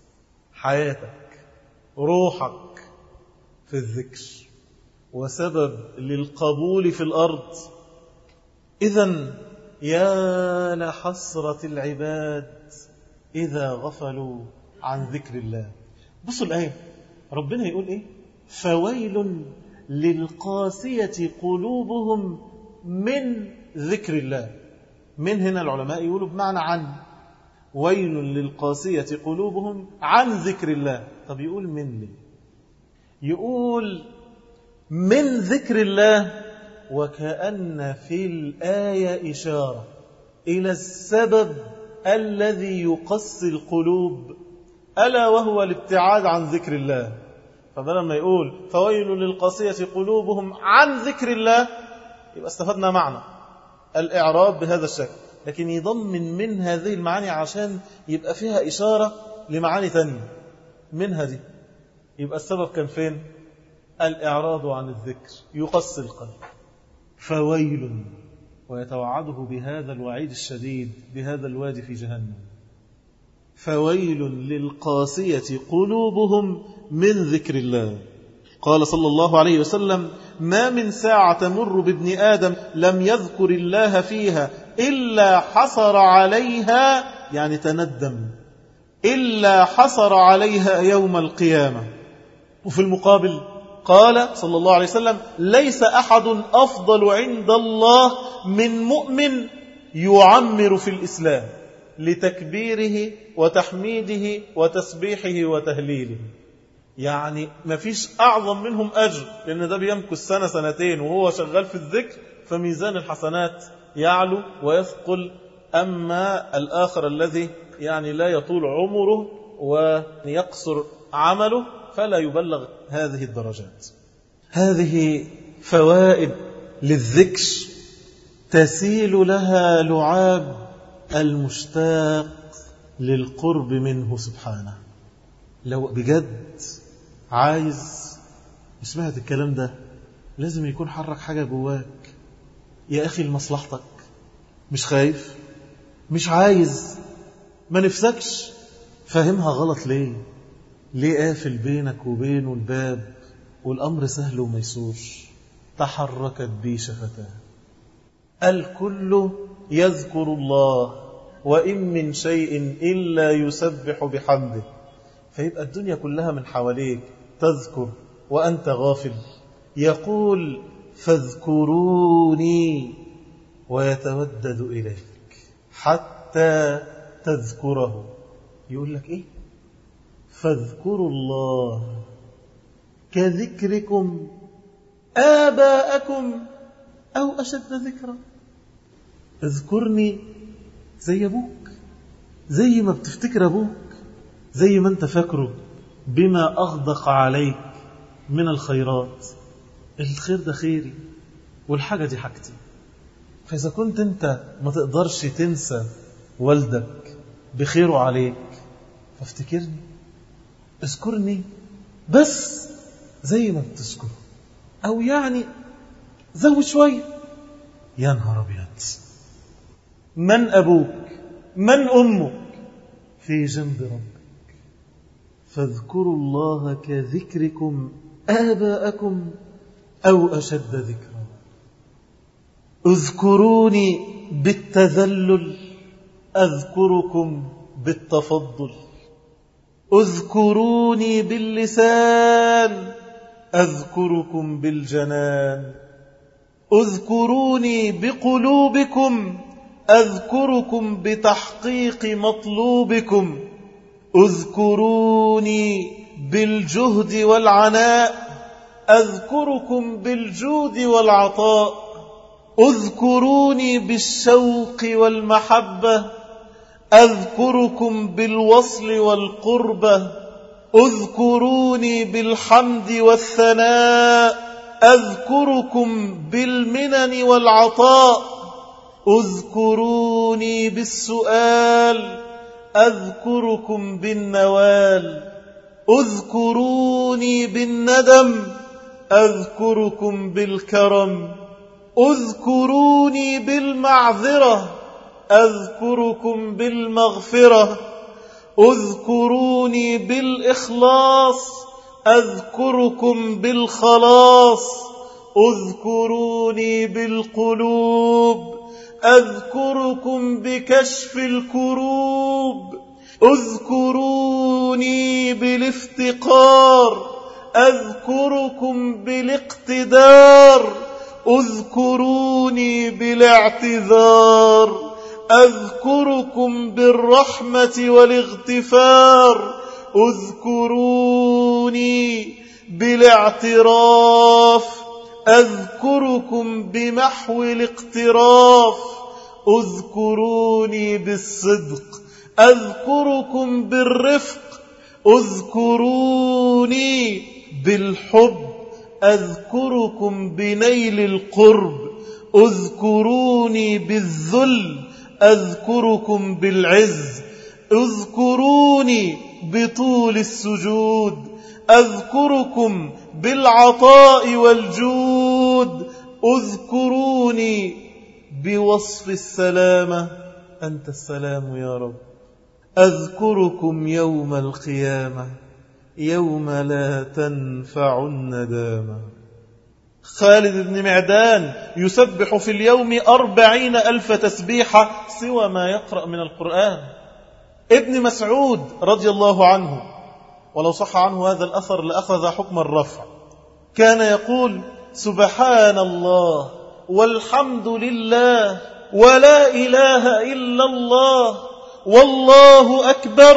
حياتك، روحك في الذكر، وسبب للقبول في الأرض. إذن يا لحسرة العباد إذا غفلوا عن ذكر الله. بصوا الآية، ربنا يقول إيه؟ فويل للقاسية قلوبهم من ذكر الله. من هنا العلماء يقولوا بمعنى عن، ويل للقاسية قلوبهم عن ذكر الله. طب يقول من ليه؟ يقول من ذكر الله، وكأن في الآية إشارة إلى السبب الذي يقسي القلوب، ألا وهو الابتعاد عن ذكر الله. فبدل ما يقول فويل للقاسية قلوبهم عن ذكر الله، يبقى استفدنا معنى الإعراب بهذا الشكل، لكن يضمن من هذه المعاني عشان يبقى فيها إشارة لمعاني ثانية منها دي. يبقى السبب كان فين؟ الإعراض عن الذكر يقسي القلب. فويل، ويتوعده بهذا الوعيد الشديد بهذا الوادي في جهنم. فويل للقاسية قلوبهم من ذكر الله. قال صلى الله عليه وسلم: ما من ساعة تمر بابن آدم لم يذكر الله فيها إلا حصر عليها، يعني تندم، إلا حصر عليها يوم القيامة. وفي المقابل قال صلى الله عليه وسلم: ليس أحد أفضل عند الله من مؤمن يعمر في الإسلام لتكبيره وتحميده وتسبيحه وتهليله. يعني ما فيش أعظم منهم أجر، لأن ده بيمكث سنة سنتين وهو شغال في الذكر، فميزان الحسنات يعلو ويثقل. أما الآخر الذي يعني لا يطول عمره ويقصر عمله فلا يبلغ هذه الدرجات. هذه فوائد للذكر تسيل لها لعاب المشتاق للقرب منه سبحانه. لو بجد عايز سمعت الكلام ده لازم يكون حرك حاجة جواك. يا أخي لمصلحتك، مش خايف، مش عايز، ما نفسكش، فهمها غلط ليه؟ ليه قافل بينك وبينه الباب والأمر سهل وميسور؟ تحركت بي شفتاه. الكل يذكر الله وإن من شيء إلا يسبح بحمده. فيبقى الدنيا كلها من حواليك تذكر وأنت غافل. يقول: فاذكروني ويتودد إليك حتى تذكره. يقول لك إيه؟ فاذكروا الله كذكركم آباءكم أو أشد ذكرا. اذكرني زي أبوك، زي ما بتفتكر أبوك، زي ما أنت فاكره بما أغدق عليك من الخيرات. الخير ده خيري والحاجة دي حاجتي. فإذا كنت أنت ما تقدرش تنسى والدك بخيره عليك فافتكرني، اذكرني بس زي ما بتذكره، أو يعني زود شوية. يا نهار أبيض، من أبوك من أمك في جنب ربك. فاذكروا الله كذكركم آباءكم أو أشد ذكرا. اذكروني بالتذلل أذكركم بالتفضل. اذكروني باللسان أذكركم بالجنان. اذكروني بقلوبكم أذكركم بتحقيق مطلوبكم. اذكروني بالجهد والعناء أذكركم بالجود والعطاء. اذكروني بالشوق والمحبة أذكركم بالوصل والقربة. اذكروني بالحمد والثناء أذكركم بالمنن والعطاء. اذكروني بالسؤال أذكركم بالنوال. اذكروني بالندم أذكركم بالكرم. اذكروني بالمعذرة أذكركم بالمغفرة. اذكروني بالإخلاص أذكركم بالخلاص. اذكروني بالقلوب أذكركم بكشف الكروب. اذكروني بالافتقار أذكركم بالاقتدار. اذكروني بالاعتذار أذكركم بالرحمة والاغتفار. اذكروني بالاعتراف أذكركم بمحو الاقتراف. اذكروني بالصدق أذكركم بالرفق. اذكروني بالحب أذكركم بنيل القرب. اذكروني بالذل أذكركم بالعز. اذكروني بطول السجود أذكركم بالعطاء والجود. اذكروني بوصف السلامة أنت السلام يا رب. أذكركم يوم القيامة يوم لا تنفع الندامة. خالد بن معدان يسبح في اليوم أربعين ألف تسبيحة سوى ما يقرأ من القرآن. ابن مسعود رضي الله عنه، ولو صح عنه هذا الأثر لأخذ حكم الرفع، كان يقول سبحان الله والحمد لله ولا إله إلا الله والله أكبر.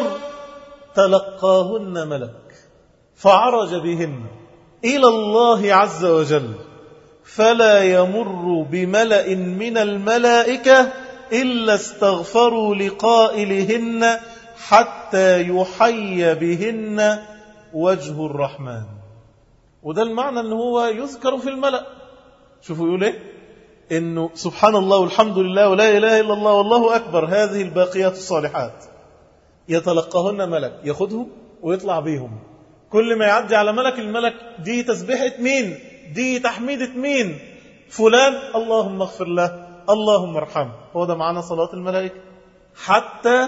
تلقاهن ملك فعرج بهن إلى الله عز وجل، فلا يمر بملأ من الملائكة إلا استغفروا لقائلهن حتى يحيي بهن وجه الرحمن. وده المعنى أنه هو يذكر في الملأ. شوفوا يقول إيه؟ إنه سبحان الله والحمد لله ولا إله إلا الله والله أكبر، هذه الباقيات الصالحات يتلقاهن ملك ياخدهم ويطلع بيهم. كل ما يعدي على ملك، الملك دي تسبيحة مين؟ دي تحميدة مين؟ فلان اللهم اغفر له اللهم ارحمه. هو ده معنى صلاة الملائكة. حتى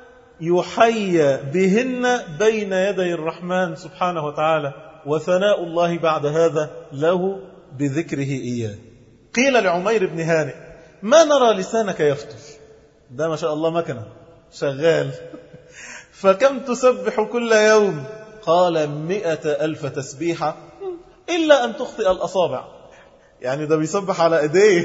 يحيى بهن بين يدي الرحمن سبحانه وتعالى، وثناء الله بعد هذا له بذكره إياه. قيل لعمير بن هانئ ما نرى لسانك يفتر، ده ما شاء الله مكنة شغال، فكم تسبح كل يوم؟ قال مئة ألف تسبيحة إلا أن تخطئ الأصابع. يعني ده بيسبح على إيديه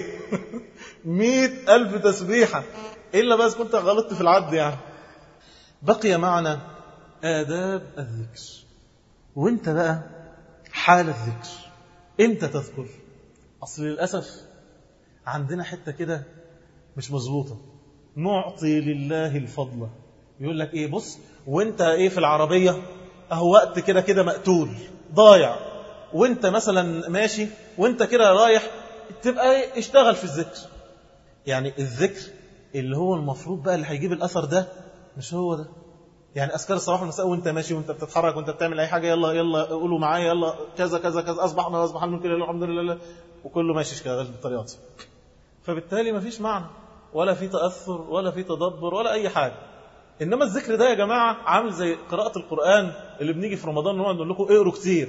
مئة ألف تسبيحة، إلا بس كنت غلطت في العد. يعني بقي معنا آداب الذكر. وانت بقى حال الذكر امتى تذكر؟ أصل للأسف عندنا حتة كده مش مظبوطة. نعطي لله الفضل. يقول لك ايه، بص وانت ايه في العربية اهو وقت كده كده مقتول ضايع، وانت مثلا ماشي وانت كده رايح تبقى ايه اشتغل في الذكر. يعني الذكر اللي هو المفروض بقى اللي هيجيب الأثر ده مش هو ده. يعني أذكار الصباح والمساء وانت ماشي وانت بتتحرك وانت بتعمل أي حاجة، يلا يلا قولوا معايا يلا كذا كذا كذا أصبحنا وأصبح الملك لله الحمد لله، وكله ماشي شغال بالطريقة دي. فبالتالي ما فيش معنى ولا في تأثر ولا في تدبر ولا أي حاجة. إنما الذكر ده يا جماعة عامل زي قراءة القرآن اللي بنيجي في رمضان نقعد نقول لكم اقروا كتير،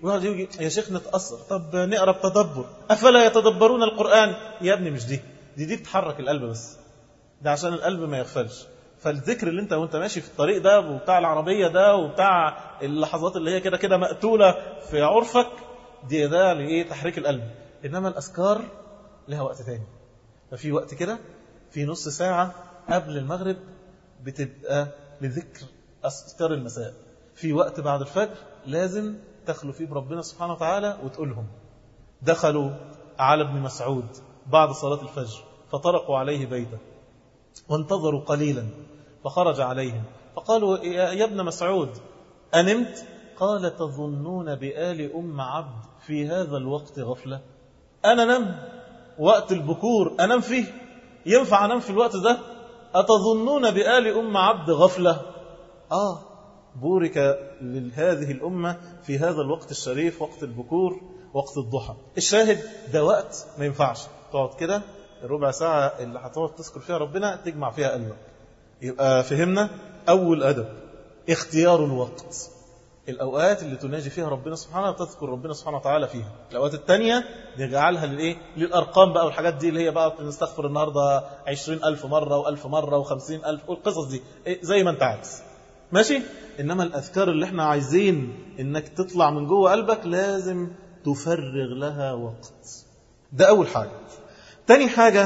ويقعد يجي يا شيخ نتأثر، طب نقرأ بتدبر، أفلا يتدبرون القرآن؟ يا ابني مش دي دي دي بتحرك القلب بس، ده عشان القلب ما يغفلش. فالذكر اللي انت وانت ماشي في الطريق ده وبتاع العربية ده وبتاع اللحظات اللي هي كده كده مقتولة في عرفك دي، ده لإيه؟ تحريك القلب. إنما الأذكار لها وقت تاني. ففي وقت كده في نص ساعة قبل المغرب بتبقى لذكر أذكار المساء. في وقت بعد الفجر لازم تخلو فيه بربنا سبحانه وتعالى وتقولهم. دخلوا على ابن مسعود بعد صلاة الفجر فطرقوا عليه بيته وانتظروا قليلا فخرج عليهم فقالوا يا ابن مسعود أنمت؟ قال تظنون بآل أم عبد في هذا الوقت غفلة؟ أنا نم وقت البكور أنام فيه؟ ينفع أنام في الوقت ده؟ أتظنون بآل أم عبد غفلة؟ آه بورك لهذه الأمة في هذا الوقت الشريف، وقت البكور، وقت الضحى. الشاهد ده وقت ما ينفعش تقعد كده الربع ساعة اللي هتقعد تذكر فيها ربنا تجمع فيها قلبك. يبقى فهمنا أول أدب اختيار الوقت. الأوقات اللي تناجي فيها ربنا سبحانه وتذكر ربنا سبحانه وتعالى فيها. الأوقات التانية نجعلها للإيه؟ للأرقام بقى والحاجات دي اللي هي بقى نستغفر النهاردة عشرين ألف مرة وألف مرة وخمسين ألف والقصص دي زي ما انت عايز ماشي. إنما الأذكار اللي احنا عايزين إنك تطلع من جوه قلبك لازم تفرغ لها وقت. ده أول حاجة. تاني حاجة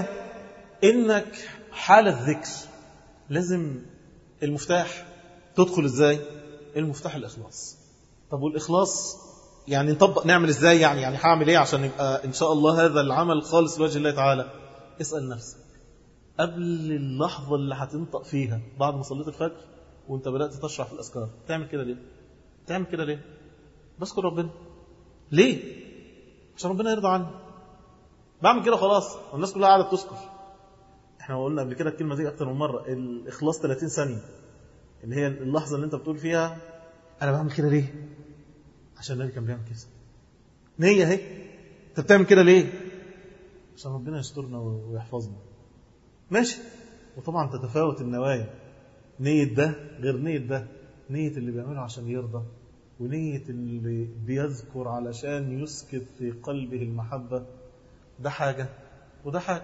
إنك حال الذكر لازم المفتاح تدخل إزاي؟ المفتاح الإخلاص. طب والإخلاص يعني نطبق نعمل إزاي؟ يعني يعني هعمل إيه عشان يبقى إن شاء الله هذا العمل خالص لوجه الله تعالى؟ اسأل نفسك قبل اللحظة اللي هتنطق فيها بعد ما صليت الفجر وانت بدأت تشرح في الأذكار تعمل كده ليه؟ تعمل كده ليه؟ بذكر ربنا ليه؟ عشان ربنا يرضى عني. بعمل كده خلاص والناس كلها قاعدة تذكر. احنا قلنا قبل كده الكلمة دي أكتر من مرة، الإخلاص ثلاثين ثانية اللي هي اللحظة اللي انت بتقول فيها أنا بعمل كده ليه؟ عشان النبي كان بيعمل كده. نية اهي. انت بتعمل كده ليه؟ عشان ربنا يسترنا ويحفظنا. ماشي. وطبعا تتفاوت النوايا، نية ده غير نية ده. نية اللي بيعمله عشان يرضى، ونية اللي بيذكر علشان يسكب في قلبه المحبة، ده حاجة وده حاجة.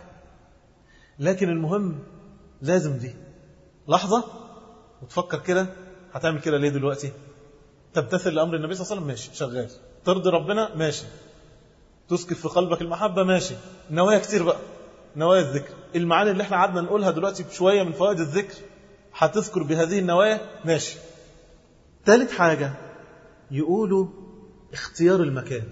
لكن المهم لازم دي لحظة وتفكر كده هتعمل كده ليه دلوقتي؟ تمتثل لأمر النبي صلى الله عليه وسلم ماشي شغال، ترضي ربنا ماشي، تسكب في قلبك المحبة ماشي. نوايا كتير بقى، نوايا الذكر، المعاني اللي احنا قعدنا نقولها دلوقتي بشوية من فوائد الذكر هتذكر بهذه النوايا ماشي. ثالث حاجة يقولوا اختيار المكان.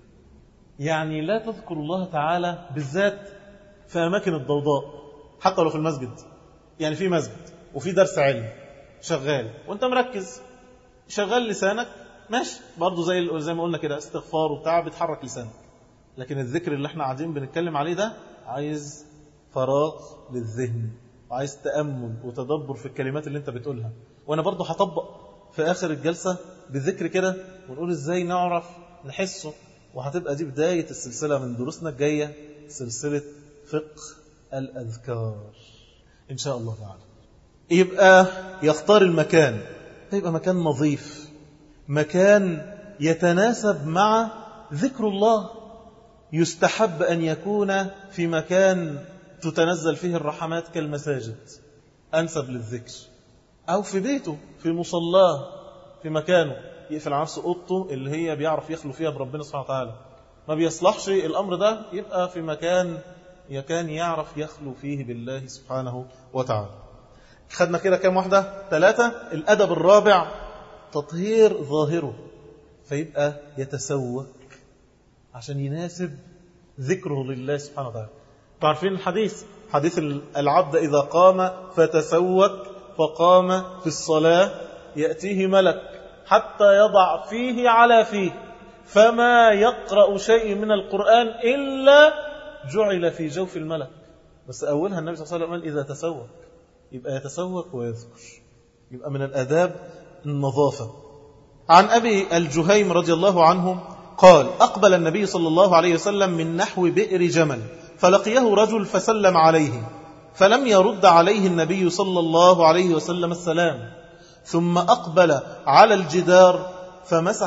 يعني لا تذكر الله تعالى بالذات في أماكن الضوضاء حتى لو في المسجد. يعني في مسجد وفي درس علم شغال وانت مركز شغال لسانك ماشي برضو زي زي ما قلنا كده استغفار وبتاع بتحرك لسانك. لكن الذكر اللي احنا قاعدين بنتكلم عليه ده عايز فراغ للذهن وعايز تأمل وتدبر في الكلمات اللي انت بتقولها. وانا برضو هطبق في آخر الجلسة بالذكر كده ونقول ازاي نعرف نحسه. وهتبقى دي بداية السلسلة من دروسنا الجاية، سلسلة فقه الأذكار إن شاء الله تعالى. يبقى يختار المكان، يبقى مكان نظيف، مكان يتناسب مع ذكر الله. يستحب أن يكون في مكان تتنزل فيه الرحمات كالمساجد أنسب للذكر، أو في بيته في مصلاه في مكانه يقفل على نفسه أوضته اللي هي بيعرف يخلو فيها بربنا سبحانه وتعالى. ما بيصلحش الأمر ده يبقى في مكان يكان يعرف يخلو فيه بالله سبحانه وتعالى. خدنا كده كام واحدة؟ ثلاثة. الأدب الرابع تطهير ظاهره فيبقى يتسوق عشان يناسب ذكره لله سبحانه وتعالى. تعرفين الحديث حديث العبد إذا قام فتسوق فقام في الصلاة يأتيه ملك حتى يضع فيه على فيه فما يقرأ شيء من القرآن إلا جعل في جوف الملك. بس أولها النبي صلى الله عليه وسلم قال إذا تسوق، يبقى يتسوق ويذكر، يبقى من الآداب النظافة. عن أبي الجهيم رضي الله عنه قال أقبل النبي صلى الله عليه وسلم من نحو بئر جمل فلقيه رجل فسلم عليه فلم يرد عليه النبي صلى الله عليه وسلم السلام، ثم أقبل على الجدار فمسح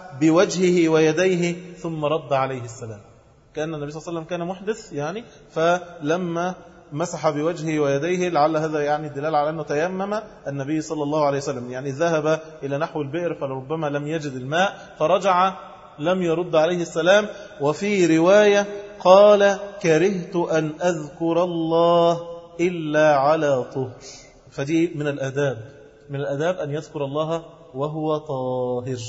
بوجهه ويديه ثم رد عليه السلام. كأن النبي صلى الله عليه وسلم كان محدث يعني، فلما مسح بوجهه ويديه لعل هذا يعني الدلالة على أنه تيمم النبي صلى الله عليه وسلم، يعني ذهب إلى نحو البئر فلربما لم يجد الماء فرجع لم يرد عليه السلام. وفي رواية قال كرهت أن أذكر الله إلا على طهر. فدي من الآداب، من الآداب أن يذكر الله وهو طاهر.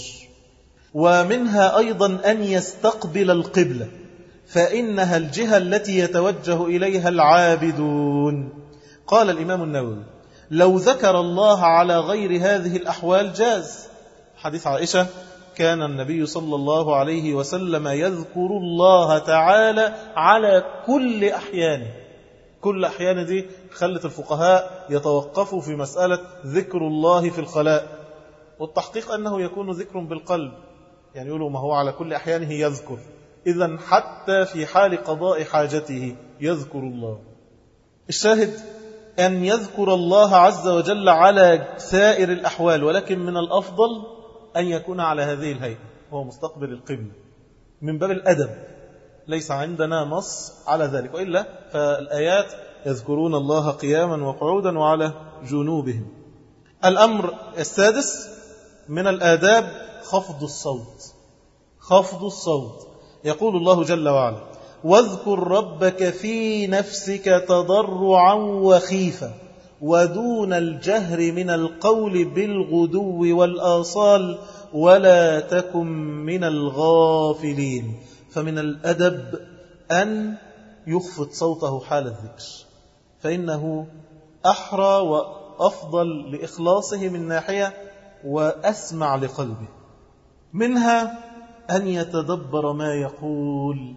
ومنها أيضا أن يستقبل القبلة، فإنها الجهة التي يتوجه إليها العابدون. قال الإمام النووي لو ذكر الله على غير هذه الأحوال جاز. حديث عائشة كان النبي صلى الله عليه وسلم يذكر الله تعالى على كل أحيانه. كل أحيان دي خلت الفقهاء يتوقفوا في مسألة ذكر الله في الخلاء، والتحقيق أنه يكون ذكر بالقلب، يعني يقولوا ما هو على كل أحيانه يذكر، إذن حتى في حال قضاء حاجته يذكر الله. الشاهد أن يذكر الله عز وجل على سائر الأحوال، ولكن من الأفضل أن يكون على هذه الهيئة، هو مستقبل القبلة من باب الأدب. ليس عندنا نص على ذلك، وإلا فالآيات يذكرون الله قياما وقعودا وعلى جنوبهم. الأمر السادس من الآداب خفض الصوت. خفض الصوت. يقول الله جل وعلا واذكر ربك في نفسك تضرعا وخيفة ودون الجهر من القول بالغدو والآصال ولا تكن من الغافلين. فمن الأدب أن يخفض صوته حال الذكر، فإنه أحرى وأفضل لإخلاصه من ناحية وأسمع لقلبه. منها أن يتدبر ما يقول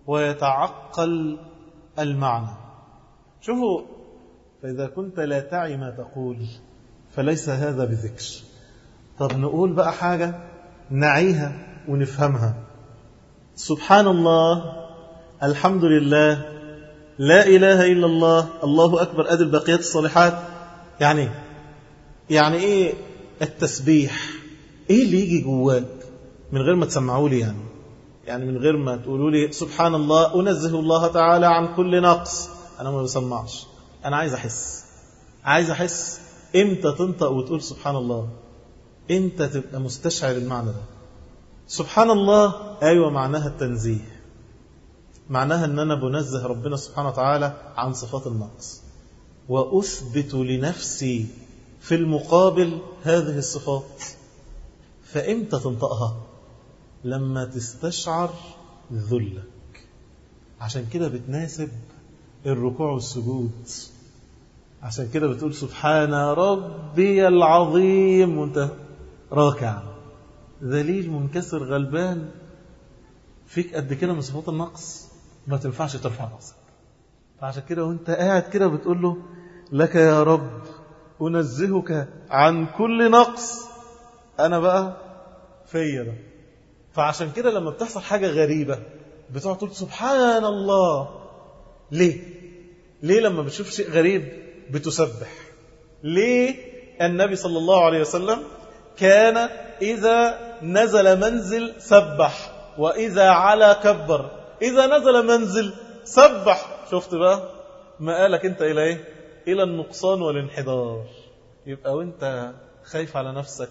ويتعقل المعنى. شوفوا، فإذا كنت لا تعي ما تقول فليس هذا بذكر. طب نقول بقى حاجة نعيها ونفهمها. سبحان الله، الحمد لله، لا إله إلا الله، الله أكبر، أدي البقيات الصالحات. يعني يعني إيه التسبيح؟ إيه اللي يجي جواك من غير ما تسمعوا لي؟ يعني يعني من غير ما تقولوا لي سبحان الله أنزه الله تعالى عن كل نقص. أنا ما بسمعش، أنا عايز أحس. عايز أحس إمتى تنطق وتقول سبحان الله؟ إمتى تبقى مستشعر المعنى ده؟ سبحان الله أيوة معناها التنزيه، معناها أن أنا بنزه ربنا سبحانه وتعالى عن صفات النقص، وأثبت لنفسي في المقابل هذه الصفات. فإمتى تنطقها؟ لما تستشعر ذلك. عشان كده بتناسب الركوع والسجود، عشان كده بتقول سبحان ربي العظيم وانت راكع ذليل منكسر غلبان، فيك قد كده من صفات النقص ما تنفعش ترفع راسك. فعشان كده وانت قاعد كده بتقول له لك يا رب أنزهك عن كل نقص، أنا بقى فيا ده. فعشان كده لما بتحصل حاجة غريبة بتقعد تقول سبحان الله. ليه؟ ليه لما بتشوف شيء غريب بتسبح؟ ليه النبي صلى الله عليه وسلم كان إذا نزل منزل سبح، وإذا علا كبر، إذا نزل منزل سبح. شفت بقى ما قالك أنت إلى إيه؟ إلى النقصان والانحدار. يبقى وانت خايف على نفسك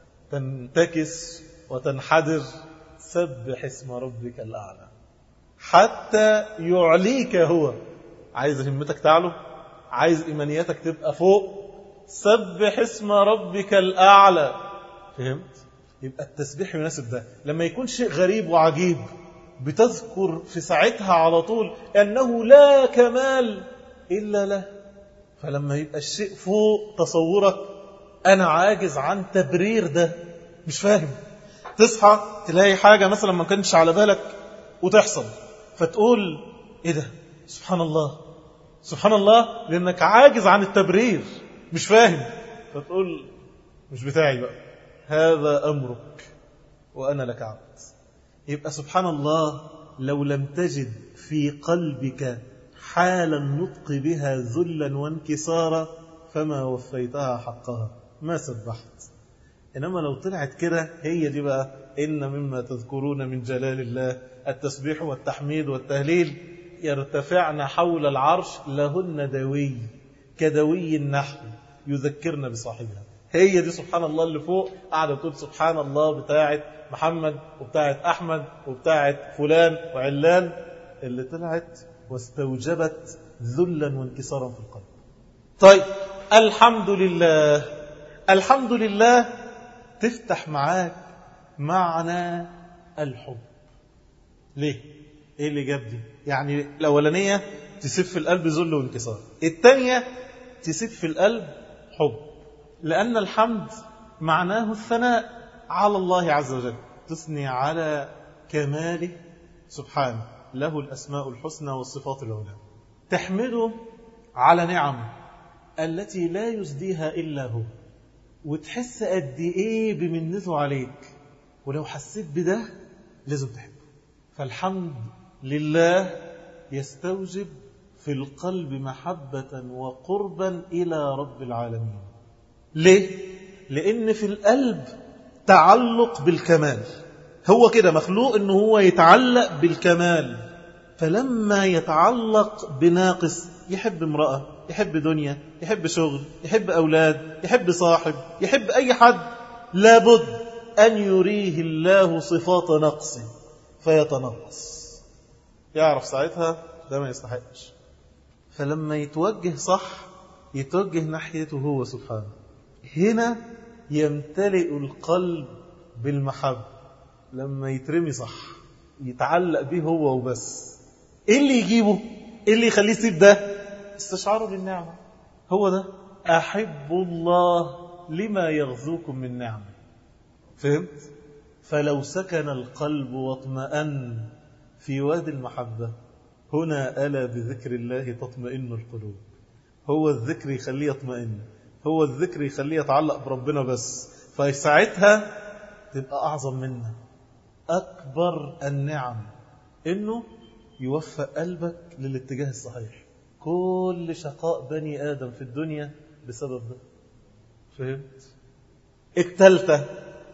تنتكس وتنحدر، سبح اسم ربك الأعلى حتى يعليك هو. عايز همتك تعلو، عايز إيمانياتك تبقى فوق، سبح اسم ربك الأعلى. فهمت؟ يبقى التسبيح يناسب ده. لما يكون شيء غريب وعجيب بتذكر في ساعتها على طول أنه لا كمال إلا له. فلما يبقى الشيء فوق تصورك، أنا عاجز عن تبرير ده، مش فاهم. تصحى تلاقي حاجة مثلا ما كانتش على بالك وتحصل، فتقول إيه ده؟ سبحان الله سبحان الله، لأنك عاجز عن التبرير، مش فاهم. فتقول مش بتاعي بقى، هذا أمرك وأنا لك عبد. يبقى سبحان الله لو لم تجد في قلبك حال النطق بها ذلا وانكسارا فما وفيتها حقها، ما سبحت. إنما لو طلعت كده هي دي بقى إن مما تذكرون من جلال الله التسبيح والتحميد والتهليل يرتفعن حول العرش لهن دوي كدوي النحل يذكرنا بصاحبها. هي دي سبحان الله اللي فوق قاعدة تقول سبحان الله بتاعت محمد وبتاعت أحمد وبتاعت فلان وعلان اللي طلعت واستوجبت ذلا وانكسارا في القلب. طيب الحمد لله. الحمد لله تفتح معاك معنى الحب. ليه؟ ايه اللي جاب دي؟ يعني الأولانية تسيب في القلب ذل وانكسار، الثانية تسيب في القلب حب، لأن الحمد معناه الثناء على الله عز وجل، تثني على كماله سبحانه، له الأسماء الحسنى والصفات العلى، تحمده على نعمه التي لا يزديها إلا هو، وتحس قد إيه بمنته عليك، ولو حسيت بده لازم تحبه. فالحمد لله يستوجب في القلب محبة وقربا إلى رب العالمين. ليه؟ لأن في القلب تعلق بالكمال، هو كده مخلوق أنه هو يتعلق بالكمال، فلما يتعلق بناقص يحب امرأة، يحب دنيا، يحب شغل، يحب أولاد، يحب صاحب، يحب أي حد، لابد أن يريه الله صفات نقص فيتنقص، يعرف ساعتها ده ما يستحقش. فلما يتوجه صح يتوجه ناحيته هو سبحانه، هنا يمتلئ القلب بالمحبة. لما يترمي صح يتعلق به هو وبس. ايه اللي يجيبه؟ ايه اللي يخليه يسيب ده؟ استشعاره للنعمة. هو ده أحب الله لما يغزوكم من نعمة. فهمت؟ فلو سكن القلب واطمأن في وادي المحبة، هنا ألا بذكر الله تطمئن القلوب. هو الذكر يخليه يطمئن، هو الذكر يخليه يتعلق بربنا بس، فساعتها تبقى أعظم منا. أكبر النعم إنه يوفق قلبك للاتجاه الصحيح. كل شقاء بني آدم في الدنيا بسبب ده. فهمت؟ الثالثة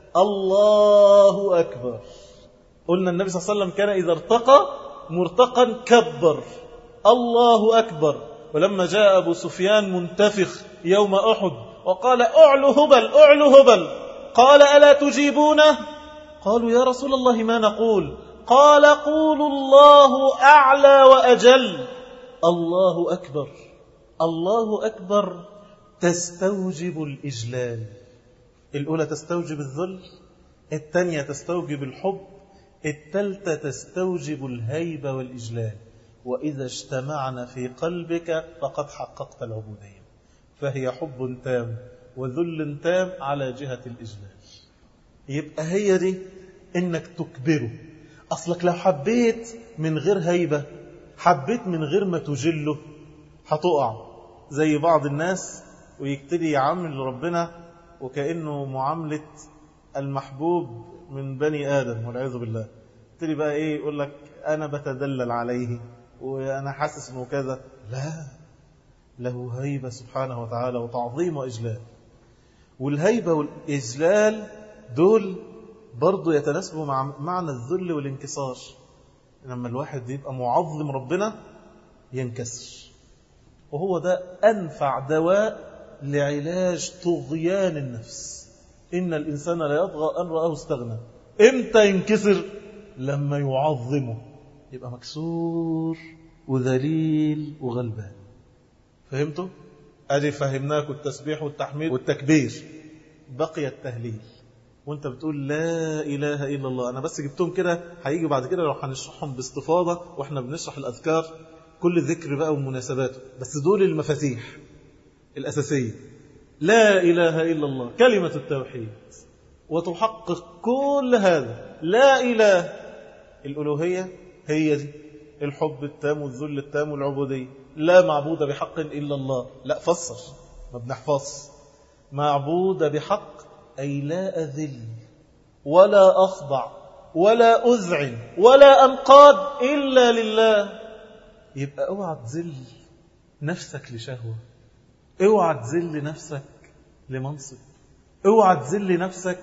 الله أكبر. قلنا النبي صلى الله عليه وسلم كان إذا ارتقى مرتقا كبر الله أكبر. ولما جاء أبو سفيان منتفخ يوم أحد وقال أعلو هبل أعلو هبل، قال ألا تجيبونه؟ قالوا يا رسول الله ما نقول؟ قال قولوا الله أعلى وأجل. الله أكبر. الله أكبر تستوجب الإجلال. الأولى تستوجب الذل، الثانية تستوجب الحب، الثالثة تستوجب الهيبة والإجلال. وإذا اجتمعنا في قلبك فقد حققت العبودية، فهي حب تام وذل تام على جهة الإجلال. يبقى هي دي إنك تكبره. أصلك لو حبيت من غير هيبة، حبيت من غير ما تجله، هتقع زي بعض الناس ويبتدي يعامل ربنا وكأنه معاملة المحبوب من بني آدم والعياذ بالله. يبتدي بقى إيه يقول لك أنا بتدلل عليه وأنا حاسس إنه كذا. لا، له هيبة سبحانه وتعالى وتعظيم وإجلال. والهيبة والإجلال دول برضو يتناسبوا مع معنى الذل والانكسار. لما الواحد يبقى معظم ربنا ينكسر، وهو ده أنفع دواء لعلاج طغيان النفس. إن الإنسان لا يطغى أن رآه استغنى. إمتى ينكسر؟ لما يعظمه، يبقى مكسور وذليل وغلبان. فهمتوا؟ أدي فهمناكم التسبيح والتحميد والتكبير. بقي التهليل، وانت بتقول لا إله إلا الله. أنا بس جبتهم كده، هيجي بعد كده لو هنشرحهم باستفاضة وإحنا بنشرح الأذكار كل ذكر بقى ومناسباته، بس دول المفاتيح الأساسية. لا إله إلا الله كلمة التوحيد، وتحقق كل هذا. لا إله الألوهية هي دي الحب التام والذل التام والعبودية. لا معبود بحق إلا الله. لا فسر، ما بنحفظ. معبود بحق أي لا أذل ولا أخضع ولا أذعن ولا أنقاد إلا لله. يبقى اوعى تذل نفسك لشهوة، اوعى تذل نفسك لمنصب، اوعى تذل نفسك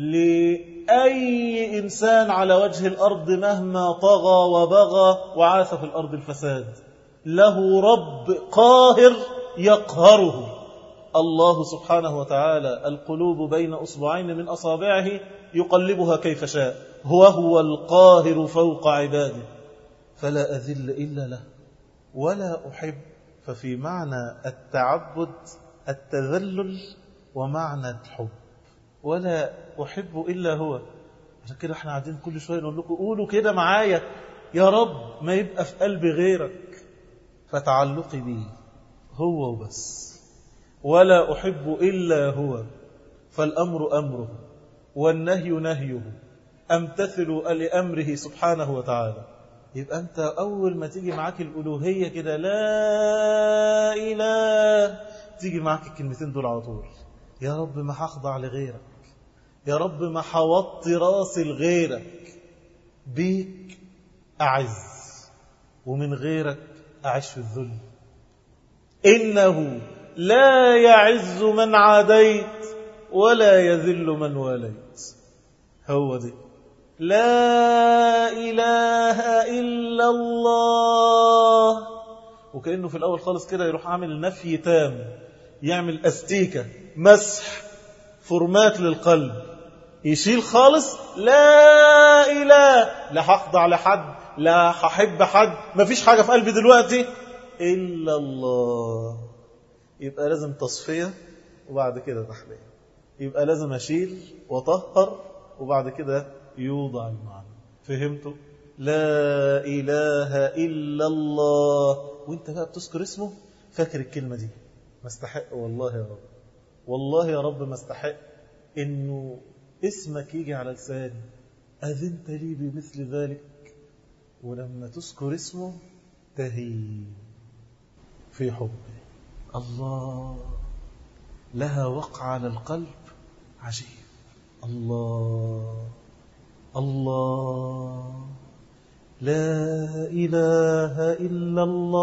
لأي إنسان على وجه الأرض مهما طغى وبغى وعاث في الأرض الفساد. له رب قاهر يقهره. الله سبحانه وتعالى القلوب بين أصبعين من أصابعه يقلبها كيف شاء. هو هو القاهر فوق عباده، فلا أذل إلا له ولا أحب. ففي معنى التعبد التذلل، ومعنى الحب ولا أحب إلا هو. عشان كده احنا قاعدين كل شوية نقول لكم قولوا كده معايا: يا رب ما يبقى في قلبي غيرك. فتعلقي بيه هو وبس، ولا أحب إلا هو. فالأمر أمره والنهي نهيه، أمتثل لأمره سبحانه وتعالى. يبقى أنت أول ما تيجي معاك الألوهية كده لا إله، تيجي معاك الكلمتين دول على طول: يا رب ما هخضع لغيرك، يا رب ما حوطت راسي لغيرك، بيك أعز ومن غيرك أعيش في الذل. إنه لا يعز من عاديت ولا يذل من واليت. هو دي لا إله إلا الله. وكأنه في الأول خالص كده يروح عامل نفي تام، يعمل أستيكة مسح فورمات للقلب، يشيل خالص لا إله، لا هخضع لحد، لا هحب حد، ما فيش حاجة في قلبي دلوقتي إلا الله. يبقى لازم تصفية وبعد كده تحلية. يبقى لازم أشيل وطهر وبعد كده يوضع المعنى. فهمتوا؟ لا إله إلا الله. وانت بقى بتذكر اسمه فاكر الكلمة دي: ما استحق والله يا رب، والله يا رب ما استحق إنه اسمك يجي على لساني، أذنت لي بمثل ذلك. ولما تذكر اسمه تهين في حبه. الله لها وقع على القلب عجيب. الله الله لا إله إلا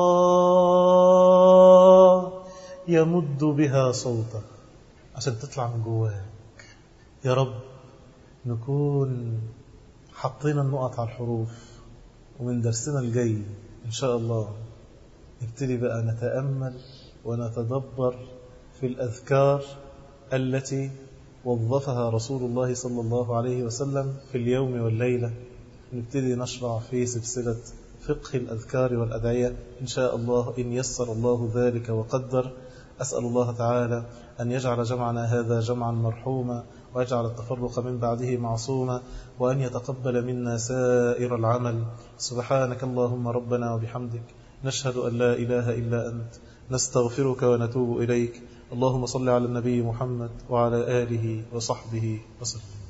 الله، يمد بها صوته عشان تطلع من جواك. يا رب نكون حطينا النقط على الحروف، ومن درسنا الجاي إن شاء الله نبتدي بقى نتأمل ونتدبر في الأذكار التي وظفها رسول الله صلى الله عليه وسلم في اليوم والليلة. نبتدي نشرع في سلسلة فقه الأذكار والأدعية إن شاء الله، إن يسر الله ذلك وقدر. أسأل الله تعالى أن يجعل جمعنا هذا جمعا مرحوما، ويجعل التفرق من بعده معصوما، وأن يتقبل منا سائر العمل. سبحانك اللهم ربنا وبحمدك، نشهد أن لا إله إلا أنت، نستغفرك ونتوب إليك. اللهم صل على النبي محمد وعلى آله وصحبه وسلم.